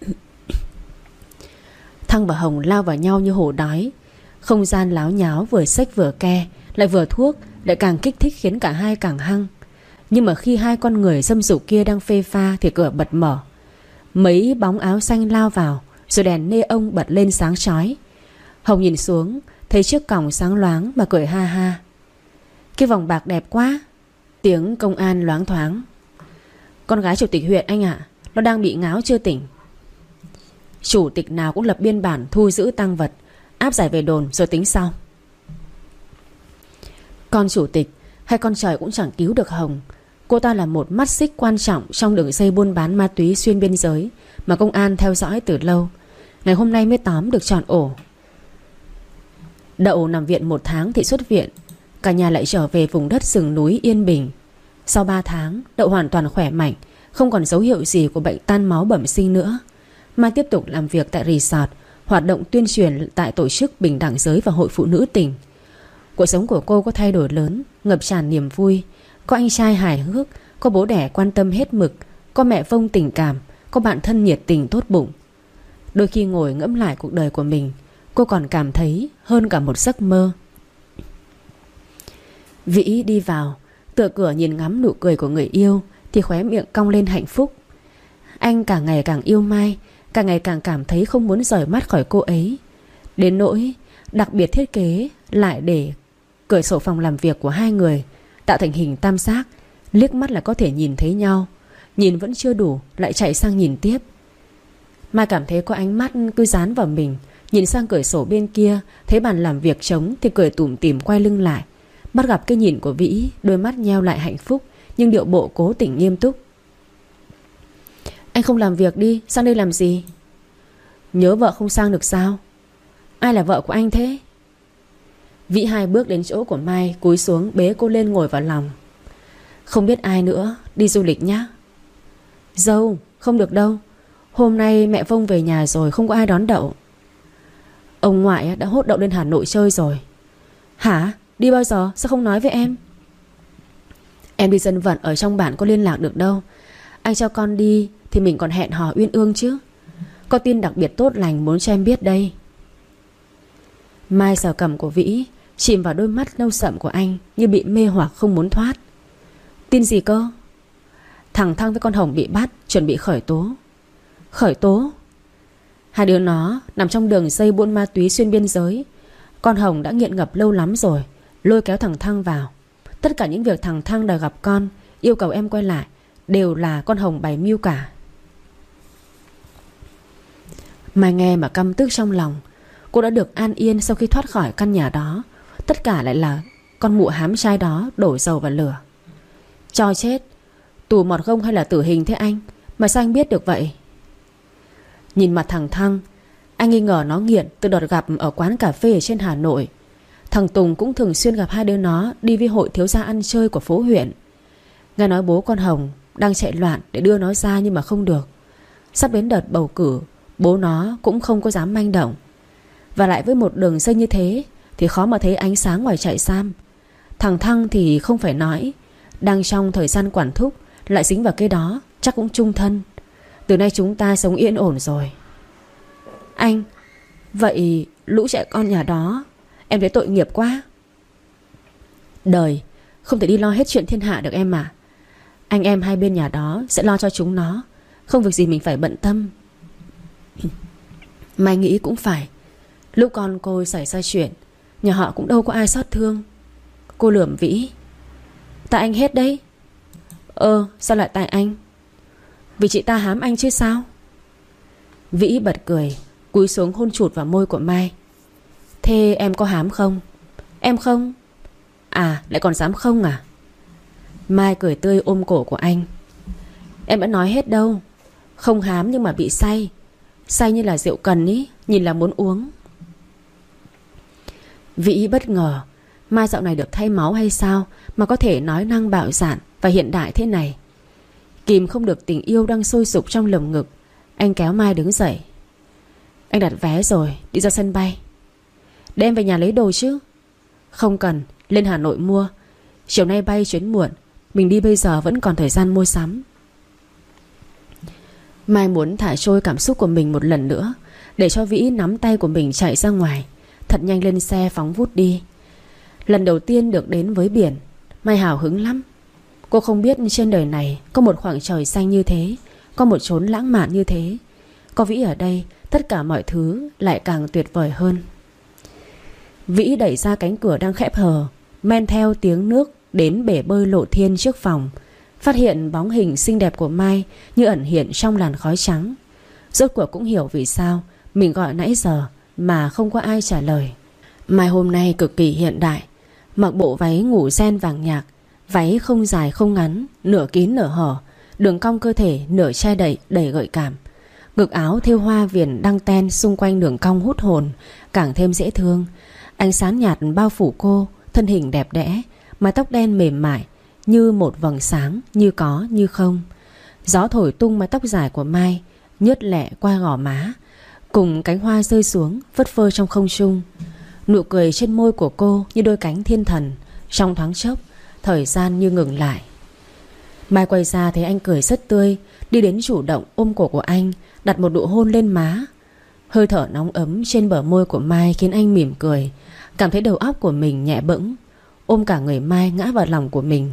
Speaker 1: Thăng và Hồng lao vào nhau như hổ đói. Không gian láo nháo, vừa xách vừa ke, lại vừa thuốc, lại càng kích thích khiến cả hai càng hăng. Nhưng mà khi hai con người dâm dục kia đang phê pha thì cửa bật mở. Mấy bóng áo xanh lao vào, rồi đèn nê ông bật lên sáng chói. Hồng nhìn xuống, thấy chiếc còng sáng loáng mà cười ha ha. Cái vòng bạc đẹp quá. Tiếng công an loáng thoáng. Con gái chủ tịch huyện anh ạ, nó đang bị ngáo chưa tỉnh. Chủ tịch nào cũng lập biên bản thu giữ tang vật, áp giải về đồn rồi tính sau. Con chủ tịch hay con trời cũng chẳng cứu được Hồng. Cô ta là một mắt xích quan trọng trong đường dây buôn bán ma túy xuyên biên giới mà công an theo dõi từ lâu. Ngày hôm nay mới tóm được trọn ổ. Đậu nằm viện một tháng thì xuất viện. Cả nhà lại trở về vùng đất rừng núi yên bình. Sau ba tháng, Đậu hoàn toàn khỏe mạnh, không còn dấu hiệu gì của bệnh tan máu bẩm sinh nữa. Mai tiếp tục làm việc tại resort, hoạt động tuyên truyền tại tổ chức bình đẳng giới và hội phụ nữ tỉnh. Cuộc sống của cô có thay đổi lớn, ngập tràn niềm vui. Có anh trai hài hước, có bố đẻ quan tâm hết mực, có mẹ vông tình cảm, có bạn thân nhiệt tình tốt bụng. Đôi khi ngồi ngẫm lại cuộc đời của mình, cô còn cảm thấy hơn cả một giấc mơ. Vĩ đi vào, tựa cửa nhìn ngắm nụ cười của người yêu thì khóe miệng cong lên hạnh phúc. Anh càng ngày càng yêu Mai, càng ngày càng cảm thấy không muốn rời mắt khỏi cô ấy. Đến nỗi đặc biệt thiết kế lại để cửa sổ phòng làm việc của hai người tạo thành hình tam giác, liếc mắt là có thể nhìn thấy nhau. Nhìn vẫn chưa đủ, lại chạy sang nhìn tiếp. Mai cảm thấy có ánh mắt cứ dán vào mình. Nhìn sang cửa sổ bên kia, thấy bàn làm việc trống thì cười tủm tỉm quay lưng lại. Bắt gặp cái nhìn của Vĩ, đôi mắt nheo lại hạnh phúc, nhưng điệu bộ cố tình nghiêm túc. Anh không làm việc đi, sang đây làm gì? Nhớ vợ không sang được sao? Ai là vợ của anh thế? Vĩ hai bước đến chỗ của Mai, cúi xuống bế cô lên ngồi vào lòng. Không biết ai nữa, đi du lịch nhá. Dâu, không được đâu. Hôm nay mẹ Vông về nhà rồi, không có ai đón Đậu. Ông ngoại đã hốt Đậu lên Hà Nội chơi rồi. Hả? Đi bao giờ? Sao không nói với em? Em đi dân vận ở trong bản có liên lạc được đâu. Anh cho con đi thì mình còn hẹn hò uyên ương chứ. Có tin đặc biệt tốt lành muốn cho em biết đây. Mai sờ cằm của Vĩ, chìm vào đôi mắt nâu sậm của anh, như bị mê hoặc không muốn thoát. Tin gì cơ? Thằng Thăng với con Hồng bị bắt, chuẩn bị khởi tố. Khởi tố? Hai đứa nó nằm trong đường dây buôn ma túy xuyên biên giới. Con Hồng đã nghiện ngập lâu lắm rồi, lôi kéo thằng Thăng vào. Tất cả những việc thằng Thăng đòi gặp con, yêu cầu em quay lại, đều là con Hồng bày mưu cả. Mai nghe mà căm tức trong lòng. Cô đã được an yên sau khi thoát khỏi căn nhà đó. Tất cả lại là con mụ hám trai đó đổ dầu vào lửa. Cho chết. Tù mọt gông hay là tử hình thế anh? Mà sao anh biết được vậy? Nhìn mặt thằng Thăng, anh nghi ngờ nó nghiện từ đợt gặp ở quán cà phê ở trên Hà Nội. Thằng Tùng cũng thường xuyên gặp hai đứa nó đi với hội thiếu gia ăn chơi của phố huyện. Nghe nói bố con Hồng đang chạy loạn để đưa nó ra nhưng mà không được. Sắp đến đợt bầu cử, bố nó cũng không có dám manh động. Và lại với một đường dây như thế thì khó mà thấy ánh sáng ngoài trại giam. Thằng Thăng thì không phải nói, đang trong thời gian quản thúc lại dính vào cái đó, chắc cũng chung thân. Từ nay chúng ta sống yên ổn rồi. Anh, vậy lũ trẻ con nhà đó em thấy tội nghiệp quá. Đời không thể đi lo hết chuyện thiên hạ được em mà. Anh em hai bên nhà đó sẽ lo cho chúng nó, không việc gì mình phải bận tâm. Mai nghĩ cũng phải. Lúc con cô xảy ra chuyện, nhà họ cũng đâu có ai xót thương. Cô lườm Vĩ. Tại anh hết đấy. Ờ, sao lại tại anh? Vì chị ta hám anh chứ sao? Vĩ bật cười, cúi xuống hôn chụt vào môi của Mai. Thế em có hám không? Em không. À, lại còn dám không à? Mai cười tươi ôm cổ của anh. Em đã nói hết đâu. Không hám nhưng mà bị say. Say như là rượu cần ý, nhìn là muốn uống. Vĩ bất ngờ, Mai dạo này được thay máu hay sao mà có thể nói năng bạo dạn và hiện đại thế này. Kìm không được tình yêu đang sôi sục trong lồng ngực, anh kéo Mai đứng dậy. Anh đặt vé rồi, đi ra sân bay. Để em về nhà lấy đồ chứ? Không cần, lên Hà Nội mua. Chiều nay bay chuyến muộn, mình đi bây giờ vẫn còn thời gian mua sắm. Mai muốn thả trôi cảm xúc của mình một lần nữa, để cho Vĩ nắm tay của mình chạy ra ngoài. Thật nhanh lên xe phóng vút đi. Lần đầu tiên được đến với biển, Mai hào hứng lắm. Cô không biết trên đời này có một khoảng trời xanh như thế, có một chốn lãng mạn như thế. Có Vĩ ở đây, tất cả mọi thứ lại càng tuyệt vời hơn. Vĩ đẩy ra cánh cửa đang khép hờ, men theo tiếng nước đến bể bơi lộ thiên trước phòng. Phát hiện bóng hình xinh đẹp của Mai như ẩn hiện trong làn khói trắng. Rốt cuộc cũng hiểu vì sao mình gọi nãy giờ mà không có ai trả lời. Mai hôm nay cực kỳ hiện đại, mặc bộ váy ngủ ren vàng nhạt. Váy không dài không ngắn, nửa kín nửa hở, đường cong cơ thể nửa che đậy đầy gợi cảm. Ngực áo thêu hoa viền đăng ten xung quanh đường cong hút hồn, càng thêm dễ thương. Ánh sáng nhạt bao phủ cô, thân hình đẹp đẽ, mái tóc đen mềm mại như một vầng sáng, như có như không. Gió thổi tung mái tóc dài của Mai, nhớt lẹ qua gò má, cùng cánh hoa rơi xuống phất phơ trong không trung. Nụ cười trên môi của cô như đôi cánh thiên thần. Trong thoáng chốc, thời gian như ngừng lại. Mai quay ra thấy anh cười rất tươi, đi đến chủ động ôm cổ của anh, đặt một nụ hôn lên má. Hơi thở nóng ấm trên bờ môi của Mai khiến anh mỉm cười, cảm thấy đầu óc của mình nhẹ bẫng, ôm cả người Mai ngã vào lòng của mình.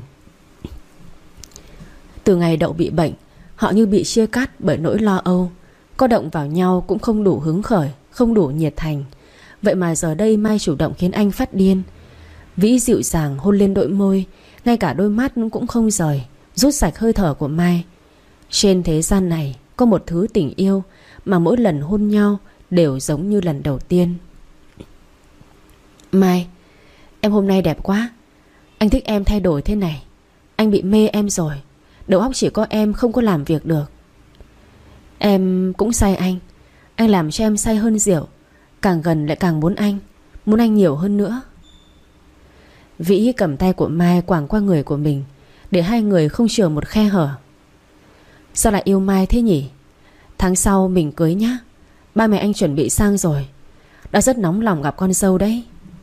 Speaker 1: Từ ngày Đậu bị bệnh, họ như bị chia cắt bởi nỗi lo âu. Có động vào nhau cũng không đủ hứng khởi, không đủ nhiệt thành. Vậy mà giờ đây Mai chủ động khiến anh phát điên. Vĩ dịu dàng hôn lên đôi môi, ngay cả đôi mắt cũng không rời, rút sạch hơi thở của Mai. Trên thế gian này có một thứ tình yêu mà mỗi lần hôn nhau đều giống như lần đầu tiên. Mai, em hôm nay đẹp quá. Anh thích em thay đổi thế này. Anh bị mê em rồi. Đầu óc chỉ có em không có làm việc được. Em cũng say anh. Anh làm cho em say hơn rượu. Càng gần lại càng muốn anh. Muốn anh nhiều hơn nữa. Vĩ cầm tay của Mai quàng qua người của mình, để hai người không chừa một khe hở. Sao lại yêu Mai thế nhỉ? Tháng sau mình cưới nhá. Ba mẹ anh chuẩn bị sang rồi. Đã rất nóng lòng gặp con dâu đấy.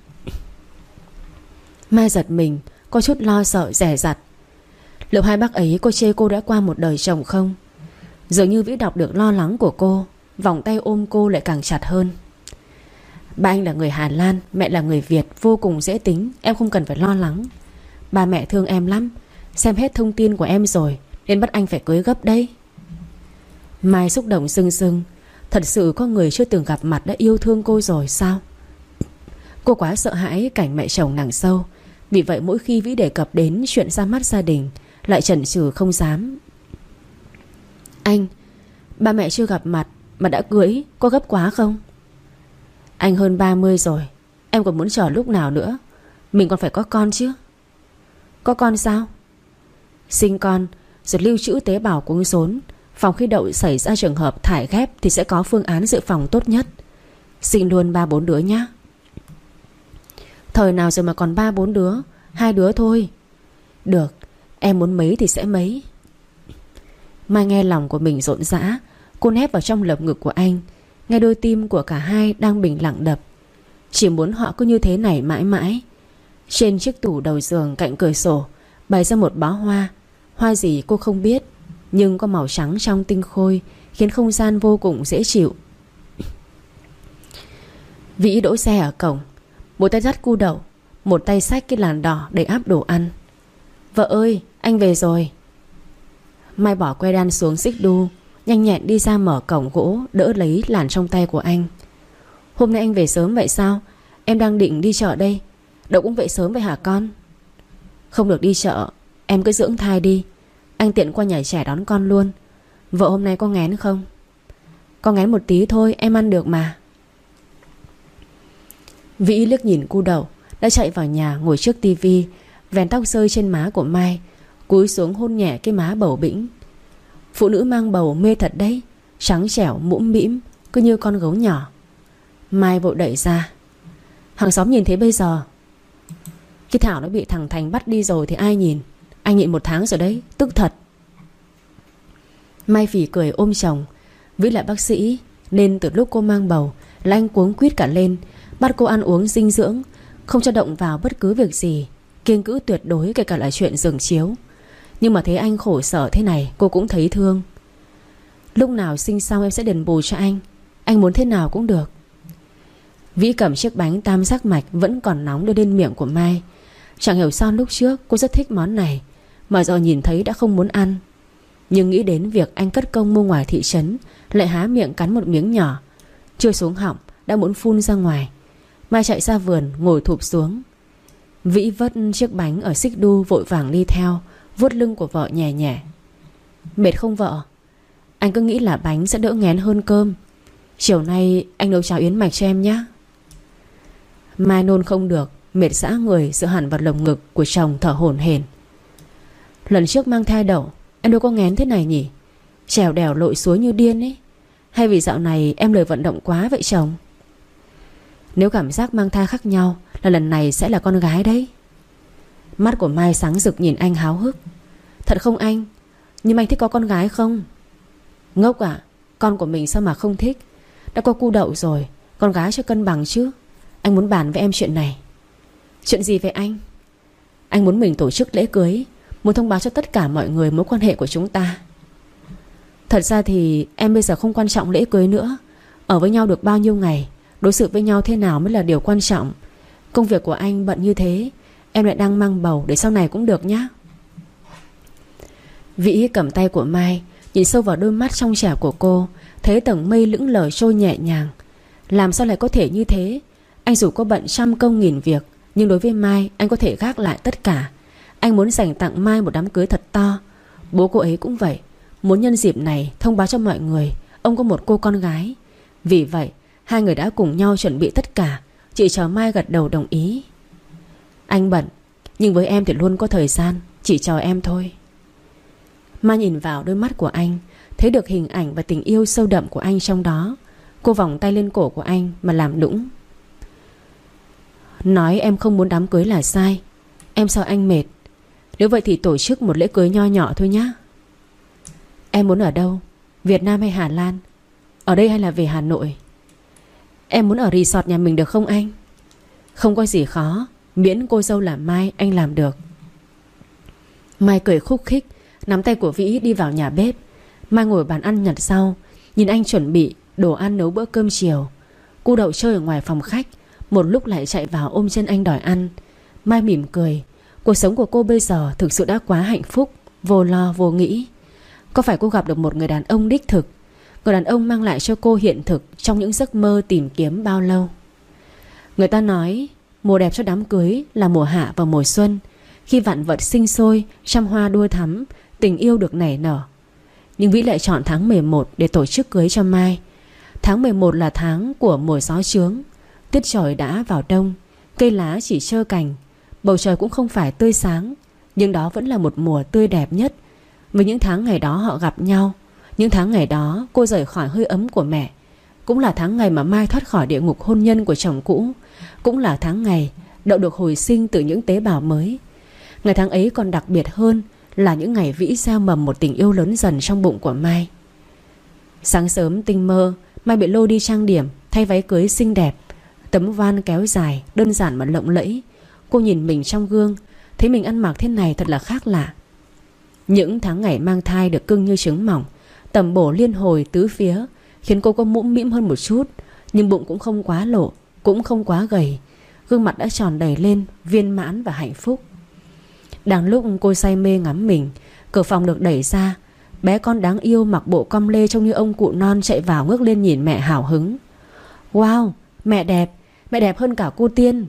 Speaker 1: Mai giật mình, có chút lo sợ dè dặt. Liệu hai bác ấy có chê cô đã qua một đời chồng không? Dường như Vĩ đọc được lo lắng của cô, vòng tay ôm cô lại càng chặt hơn. Ba anh là người Hà Lan, mẹ là người Việt, vô cùng dễ tính. Em không cần phải lo lắng. Ba mẹ thương em lắm, xem hết thông tin của em rồi, nên bắt anh phải cưới gấp đấy. Mai xúc động rưng rưng. Thật sự có người chưa từng gặp mặt đã yêu thương cô rồi sao? Cô quá sợ hãi cảnh mẹ chồng nàng sâu. Vì vậy mỗi khi Vĩ đề cập đến chuyện ra mắt gia đình, lại chần chừ không dám. Anh, ba mẹ chưa gặp mặt mà đã cưới, có gấp quá không? Anh hơn ba mươi rồi, em còn muốn chờ lúc nào nữa? Mình còn phải có con chứ. Có con sao? Sinh con rồi lưu trữ tế bào cuống rốn, phòng khi Đậu xảy ra trường hợp thải ghép thì sẽ có phương án dự phòng tốt nhất. Sinh luôn ba bốn đứa nhá. Thời nào rồi mà còn ba bốn đứa? Hai đứa thôi. Được, em muốn mấy thì sẽ mấy. Mai nghe lòng của mình rộn rã. Cô nép vào trong lồng ngực của anh, nghe đôi tim của cả hai đang bình lặng đập. Chỉ muốn họ cứ như thế này mãi mãi. Trên chiếc tủ đầu giường cạnh cửa sổ bày ra một bó hoa. Hoa gì cô không biết, nhưng có màu trắng trong tinh khôi, khiến không gian vô cùng dễ chịu. Vĩ đỗ xe ở cổng, một tay dắt cu Đậu, một tay xách cái làn đỏ để áp đồ ăn. Vợ ơi, anh về rồi. Mai bỏ que đan xuống xích đu, nhanh nhẹn đi ra mở cổng gỗ, đỡ lấy làn trong tay của anh. Hôm nay anh về sớm vậy sao? Em đang định đi chợ đây. Đậu cũng vậy sớm vậy hả con? Không được đi chợ, em cứ dưỡng thai đi. Anh tiện qua nhà trẻ đón con luôn. Vợ hôm nay có nghén không? Có nghén một tí thôi, em ăn được mà. Vĩ liếc nhìn cu Đậu, đã chạy vào nhà ngồi trước tivi, vén tóc rơi trên má của Mai, cúi xuống hôn nhẹ cái má bầu bĩnh. Phụ nữ mang bầu mê thật đấy, trắng trẻo mũm mĩm, cứ như con gấu nhỏ. Mai vội đẩy ra. Hàng xóm nhìn thấy bây giờ. Cái Thảo nó bị thằng Thành bắt đi rồi thì ai nhìn. Anh nhịn một tháng rồi đấy, tức thật. Mai phì cười ôm chồng. Vĩ là bác sĩ, nên từ lúc cô mang bầu là anh cuống quýt cả lên, bắt cô ăn uống dinh dưỡng, không cho động vào bất cứ việc gì, kiêng cữ tuyệt đối, kể cả là chuyện giường chiếu. Nhưng mà thấy anh khổ sở thế này, cô cũng thấy thương. Lúc nào sinh xong em sẽ đền bù cho anh. Anh muốn thế nào cũng được. Vĩ cầm chiếc bánh tam giác mạch vẫn còn nóng đưa lên miệng của Mai. Chẳng hiểu sao lúc trước cô rất thích món này, mà giờ nhìn thấy đã không muốn ăn. Nhưng nghĩ đến việc anh cất công mua ngoài thị trấn, lại há miệng cắn một miếng nhỏ. Chưa xuống họng đã muốn phun ra ngoài. Mai chạy ra vườn ngồi thụp xuống. Vĩ vớt chiếc bánh ở xích đu vội vàng đi theo, vuốt lưng của vợ nhẹ nhẹ. Mệt không vợ? Anh cứ nghĩ là bánh sẽ đỡ nghén hơn cơm. Chiều nay anh nấu cháo yến mạch cho em nhé. Mai nôn không được, mệt rã người dựa hẳn vào lồng ngực của chồng thở hổn hển. Lần trước mang thai Đậu em đâu có nghén thế này nhỉ? Trèo đèo lội suối như điên ấy. Hay vì dạo này em lười vận động quá vậy chồng? Nếu cảm giác mang thai khác nhau là lần này sẽ là con gái đấy. Mắt của Mai sáng rực nhìn anh háo hức. Thật không anh? Nhưng anh thích có con gái không? Ngốc à, con của mình sao mà không thích? Đã có cu đậu rồi, con gái cho cân bằng chứ. Anh muốn bàn với em chuyện này. Chuyện gì vậy anh? Anh muốn mình tổ chức lễ cưới, muốn thông báo cho tất cả mọi người mối quan hệ của chúng ta. Thật ra thì em bây giờ không quan trọng lễ cưới nữa. Ở với nhau được bao nhiêu ngày, đối xử với nhau thế nào mới là điều quan trọng. Công việc của anh bận như thế, em lại đang mang bầu, để sau này cũng được nhá. Vĩ cầm tay của Mai, nhìn sâu vào đôi mắt trong trẻo của cô, thấy tầng mây lững lờ trôi nhẹ nhàng. Làm sao lại có thể như thế? Anh dù có bận trăm công nghìn việc, nhưng đối với Mai anh có thể gác lại tất cả. Anh muốn dành tặng Mai một đám cưới thật to. Bố cô ấy cũng vậy, muốn nhân dịp này thông báo cho mọi người ông có một cô con gái. Vì vậy hai người đã cùng nhau chuẩn bị tất cả, chỉ chờ Mai gật đầu đồng ý. Anh bận, nhưng với em thì luôn có thời gian, chỉ chờ em thôi. Mai nhìn vào đôi mắt của anh, thấy được hình ảnh và tình yêu sâu đậm của anh trong đó. Cô vòng tay lên cổ của anh mà làm nũng. Nói em không muốn đám cưới là sai. Em sợ anh mệt. Nếu vậy thì tổ chức một lễ cưới nho nhỏ thôi nhá. Em muốn ở đâu? Việt Nam hay Hà Lan? Ở đây hay là về Hà Nội? Em muốn ở resort nhà mình được không anh? Không có gì khó, miễn cô dâu là Mai anh làm được. Mai cười khúc khích, nắm tay của Vĩ đi vào nhà bếp. Mai ngồi bàn ăn nhặt rau, nhìn anh chuẩn bị đồ ăn nấu bữa cơm chiều. Cu đậu chơi ở ngoài phòng khách, một lúc lại chạy vào ôm chân anh đòi ăn. Mai mỉm cười. Cuộc sống của cô bây giờ thực sự đã quá hạnh phúc, vô lo vô nghĩ. Có phải cô gặp được một người đàn ông đích thực, người đàn ông mang lại cho cô hiện thực trong những giấc mơ tìm kiếm bao lâu. Người ta nói mùa đẹp cho đám cưới là mùa hạ và mùa xuân, khi vạn vật sinh sôi, trăm hoa đua thắm, tình yêu được nảy nở. Nhưng Vĩ lại chọn tháng mười một để tổ chức cưới cho Mai. Tháng mười một là tháng của mùa gió chướng. Tiết trời đã vào đông, cây lá chỉ trơ cành, bầu trời cũng không phải tươi sáng, nhưng đó vẫn là một mùa tươi đẹp nhất. Với những tháng ngày đó họ gặp nhau, những tháng ngày đó cô rời khỏi hơi ấm của mẹ, cũng là tháng ngày mà Mai thoát khỏi địa ngục hôn nhân của chồng cũ, cũng là tháng ngày Đậu được hồi sinh từ những tế bào mới. Ngày tháng ấy còn đặc biệt hơn là những ngày Vĩ gieo mầm một tình yêu lớn dần trong bụng của Mai. Sáng sớm tinh mơ, Mai bị lôi đi trang điểm, thay váy cưới xinh đẹp, tấm van kéo dài, đơn giản mà lộng lẫy. Cô nhìn mình trong gương, thấy mình ăn mặc thế này thật là khác lạ. Những tháng ngày mang thai được cưng như trứng mỏng, tầm bổ liên hồi tứ phía, khiến cô có mũm mĩm hơn một chút, nhưng bụng cũng không quá lộ, cũng không quá gầy. Gương mặt đã tròn đầy lên, viên mãn và hạnh phúc. Đang lúc cô say mê ngắm mình, cửa phòng được đẩy ra. Bé con đáng yêu mặc bộ com lê trông như ông cụ non chạy vào ngước lên nhìn mẹ hào hứng. Wow, mẹ đẹp, mẹ đẹp hơn cả cô Tiên.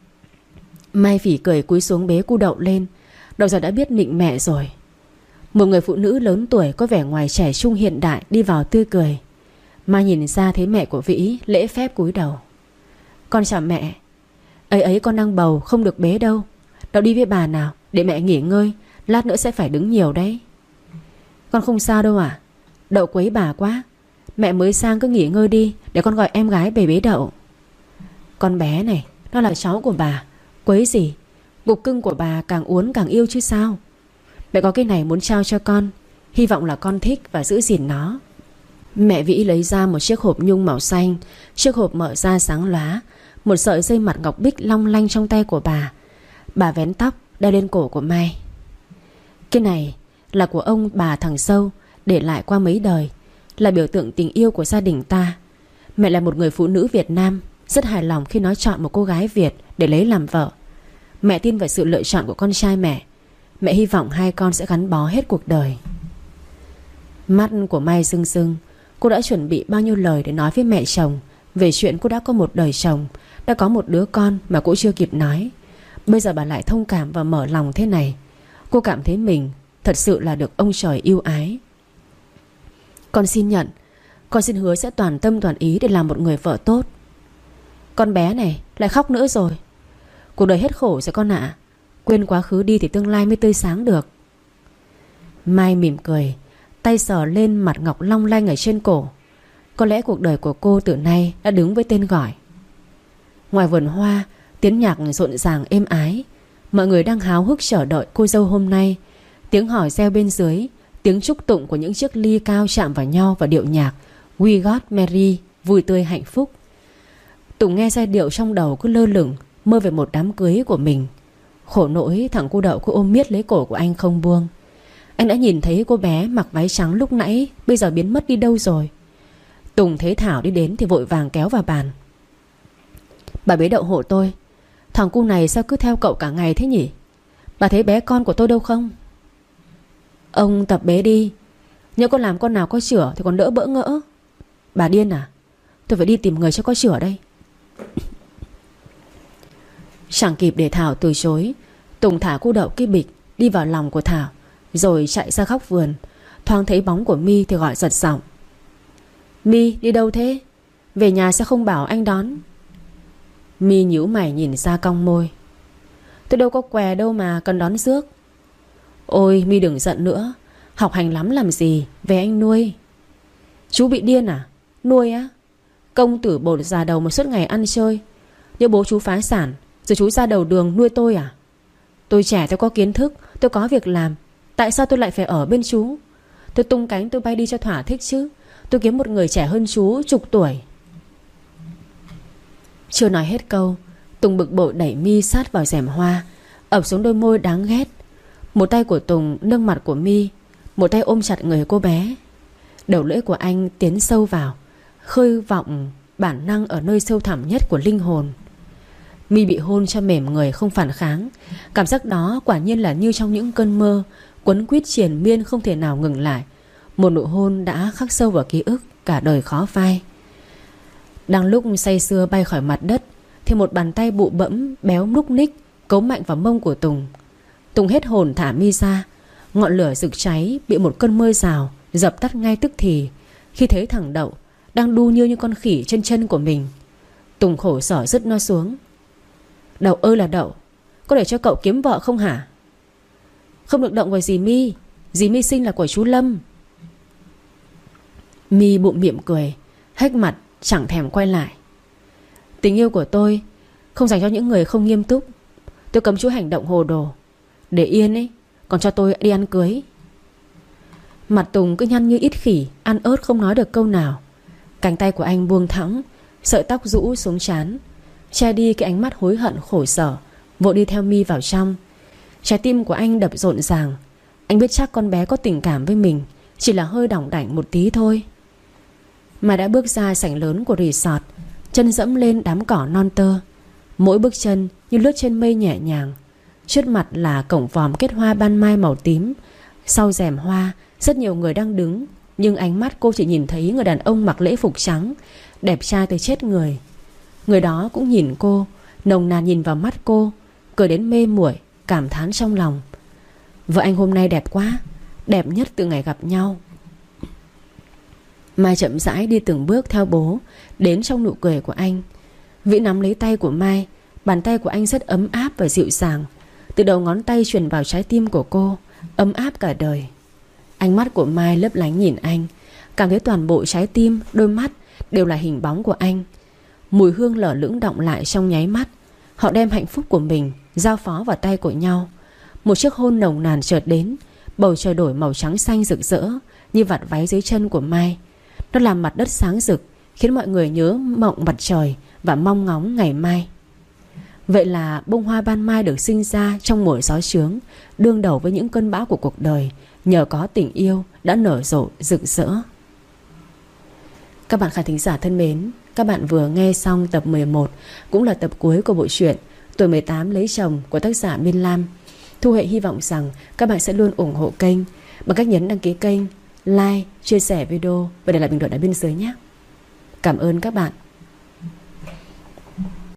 Speaker 1: Mai phỉ cười cúi xuống bế cu Đậu lên. Đậu giờ đã biết nịnh mẹ rồi. Một người phụ nữ lớn tuổi có vẻ ngoài trẻ trung hiện đại đi vào tươi cười. Mai nhìn ra thấy mẹ của Vĩ, lễ phép cúi đầu. Con chào mẹ. Ấy ấy con đang bầu không được bế đâu. Đậu đi với bà nào, để mẹ nghỉ ngơi, lát nữa sẽ phải đứng nhiều đấy. Con không sao đâu à? Đậu quấy bà quá. Mẹ mới sang cứ nghỉ ngơi đi, để con gọi em gái về bế Đậu. Con bé này, nó là cháu của bà, quấy gì? Cục cưng của bà càng uốn càng yêu chứ sao. Mẹ có cái này muốn trao cho con, hy vọng là con thích và giữ gìn nó. Mẹ Vĩ lấy ra một chiếc hộp nhung màu xanh. Chiếc hộp mở ra sáng lóa. Một sợi dây mặt ngọc bích long lanh trong tay của bà. Bà vén tóc đeo lên cổ của Mai. Cái này là của ông bà thằng Sâu, để lại qua mấy đời, là biểu tượng tình yêu của gia đình ta. Mẹ là một người phụ nữ Việt Nam, rất hài lòng khi nó chọn một cô gái Việt để lấy làm vợ. Mẹ tin vào sự lựa chọn của con trai mẹ. Mẹ hy vọng hai con sẽ gắn bó hết cuộc đời. Mắt của Mai rưng rưng. Cô đã chuẩn bị bao nhiêu lời để nói với mẹ chồng về chuyện cô đã có một đời chồng, đã có một đứa con mà cô chưa kịp nói. Bây giờ bà lại thông cảm và mở lòng thế này. Cô cảm thấy mình thật sự là được ông trời yêu ái. Con xin nhận, con xin hứa sẽ toàn tâm toàn ý để làm một người vợ tốt. Con bé này lại khóc nữa rồi. Cuộc đời hết khổ rồi con ạ. À. Quên quá khứ đi thì tương lai mới tươi sáng được. Mai mỉm cười, tay sờ lên mặt ngọc long lanh ở trên cổ. Có lẽ cuộc đời của cô từ nay đã đứng với tên gọi. Ngoài vườn hoa, tiếng nhạc rộn ràng êm ái. Mọi người đang háo hức chờ đợi cô dâu hôm nay. Tiếng hò reo bên dưới, tiếng chúc tụng của những chiếc ly cao chạm vào nhau và điệu nhạc We Got Married, vui tươi hạnh phúc. Tùng nghe giai điệu trong đầu cứ lơ lửng, mơ về một đám cưới của mình. Khổ nỗi thằng cu Đậu cứ ôm miết lấy cổ của anh không buông. Anh đã nhìn thấy cô bé mặc váy trắng lúc nãy, bây giờ biến mất đi đâu rồi. Tùng thấy Thảo đi đến thì vội vàng kéo vào bàn. Bà bế Đậu hộ tôi. Thằng cu này sao cứ theo cậu cả ngày thế nhỉ? Bà thấy bé con của tôi đâu không? Ông tập bế đi. Nếu con làm con nào có chửa thì còn đỡ bỡ ngỡ. Bà điên à? Tôi phải đi tìm người cho có chửa đây. Chẳng kịp để Thảo từ chối, Tùng thả cu Đậu cái bịch đi vào lòng của Thảo, rồi chạy ra góc vườn. Thoáng thấy bóng của My thì gọi giật giọng. My đi đâu thế? Về nhà sẽ không bảo anh đón? My nhíu mày nhìn ra cong môi. Tôi đâu có què đâu mà cần đón rước. Ôi My đừng giận nữa. Học hành lắm làm gì, về anh nuôi. Chú bị điên à? Nuôi á? Công tử bột già đầu mà suốt ngày ăn chơi. Nếu bố chú phá sản rồi chú ra đầu đường nuôi tôi à? Tôi trẻ, tôi có kiến thức, tôi có việc làm. Tại sao tôi lại phải ở bên chú? Tôi tung cánh tôi bay đi cho thỏa thích chứ. Tôi kiếm một người trẻ hơn chú chục tuổi. Chưa nói hết câu, Tùng bực bội đẩy My sát vào rèm hoa, ập xuống đôi môi đáng ghét. Một tay của Tùng nâng mặt của My, một tay ôm chặt người cô bé. Đầu lưỡi của anh tiến sâu vào, khơi vọng bản năng ở nơi sâu thẳm nhất của linh hồn. My bị hôn cho mềm người không phản kháng. Cảm giác đó quả nhiên là như trong những cơn mơ, quấn quýt triền miên không thể nào ngừng lại. Một nụ hôn đã khắc sâu vào ký ức, cả đời khó phai. Đang lúc say sưa bay khỏi mặt đất thì một bàn tay bụ bẫm béo núc ních cấu mạnh vào mông của Tùng. Tùng hết hồn thả My ra. Ngọn lửa rực cháy bị một cơn mưa rào dập tắt ngay tức thì, khi thấy thằng Đậu đang đu như như con khỉ trên chân của mình. Tùng khổ sở dứt nó xuống. Đậu ơi là Đậu, có để cho cậu kiếm vợ không hả? Không được động vào dì My. Dì My sinh là của chú Lâm. My bụng miệng cười, hếch mặt chẳng thèm quay lại. Tình yêu của tôi không dành cho những người không nghiêm túc. Tôi cấm chú hành động hồ đồ. Để yên ấy, còn cho tôi đi ăn cưới. Mặt Tùng cứ nhăn như ít khỉ, ăn ớt không nói được câu nào. Cánh tay của anh buông thõng, sợi tóc rũ xuống trán, che đi cái ánh mắt hối hận khổ sở. Vội đi theo My vào trong. Trái tim của anh đập rộn ràng. Anh biết chắc con bé có tình cảm với mình, chỉ là hơi đỏng đảnh một tí thôi. Mà đã bước ra sảnh lớn của resort, chân dẫm lên đám cỏ non tơ. Mỗi bước chân như lướt trên mây nhẹ nhàng. Trước mặt là cổng vòm kết hoa ban mai màu tím. Sau rèm hoa rất nhiều người đang đứng, nhưng ánh mắt cô chỉ nhìn thấy người đàn ông mặc lễ phục trắng, đẹp trai tới chết người. Người đó cũng nhìn cô, nồng nàn nhìn vào mắt cô, cười đến mê muội, cảm thán trong lòng. Vợ anh hôm nay đẹp quá, đẹp nhất từ ngày gặp nhau. Mai chậm rãi đi từng bước theo bố, đến trong nụ cười của anh. Vĩ nắm lấy tay của Mai. Bàn tay của anh rất ấm áp và dịu dàng, từ đầu ngón tay truyền vào trái tim của cô, ấm áp cả đời. Ánh mắt của Mai lấp lánh nhìn anh, cảm thấy toàn bộ trái tim, đôi mắt đều là hình bóng của anh. Mùi hương lở lững đọng lại trong nháy mắt. Họ đem hạnh phúc của mình giao phó vào tay của nhau. Một chiếc hôn nồng nàn chợt đến. Bầu trời đổi màu trắng xanh rực rỡ như vạt váy dưới chân của Mai. Nó làm mặt đất sáng rực, khiến mọi người nhớ mộng mặt trời và mong ngóng ngày mai. Vậy là bông hoa ban mai được sinh ra trong mùa gió chướng, đương đầu với những cơn bão của cuộc đời, nhờ có tình yêu đã nở rộ rực rỡ. Các bạn khán thính giả thân mến, các bạn vừa nghe xong tập mười một, cũng là tập cuối của bộ truyện Tuổi mười tám lấy chồng của tác giả Miên Lam. Thu Hệ hy vọng rằng các bạn sẽ luôn ủng hộ kênh bằng cách nhấn đăng ký kênh, like, chia sẻ video và để lại bình luận ở bên dưới nhé. Cảm ơn các bạn.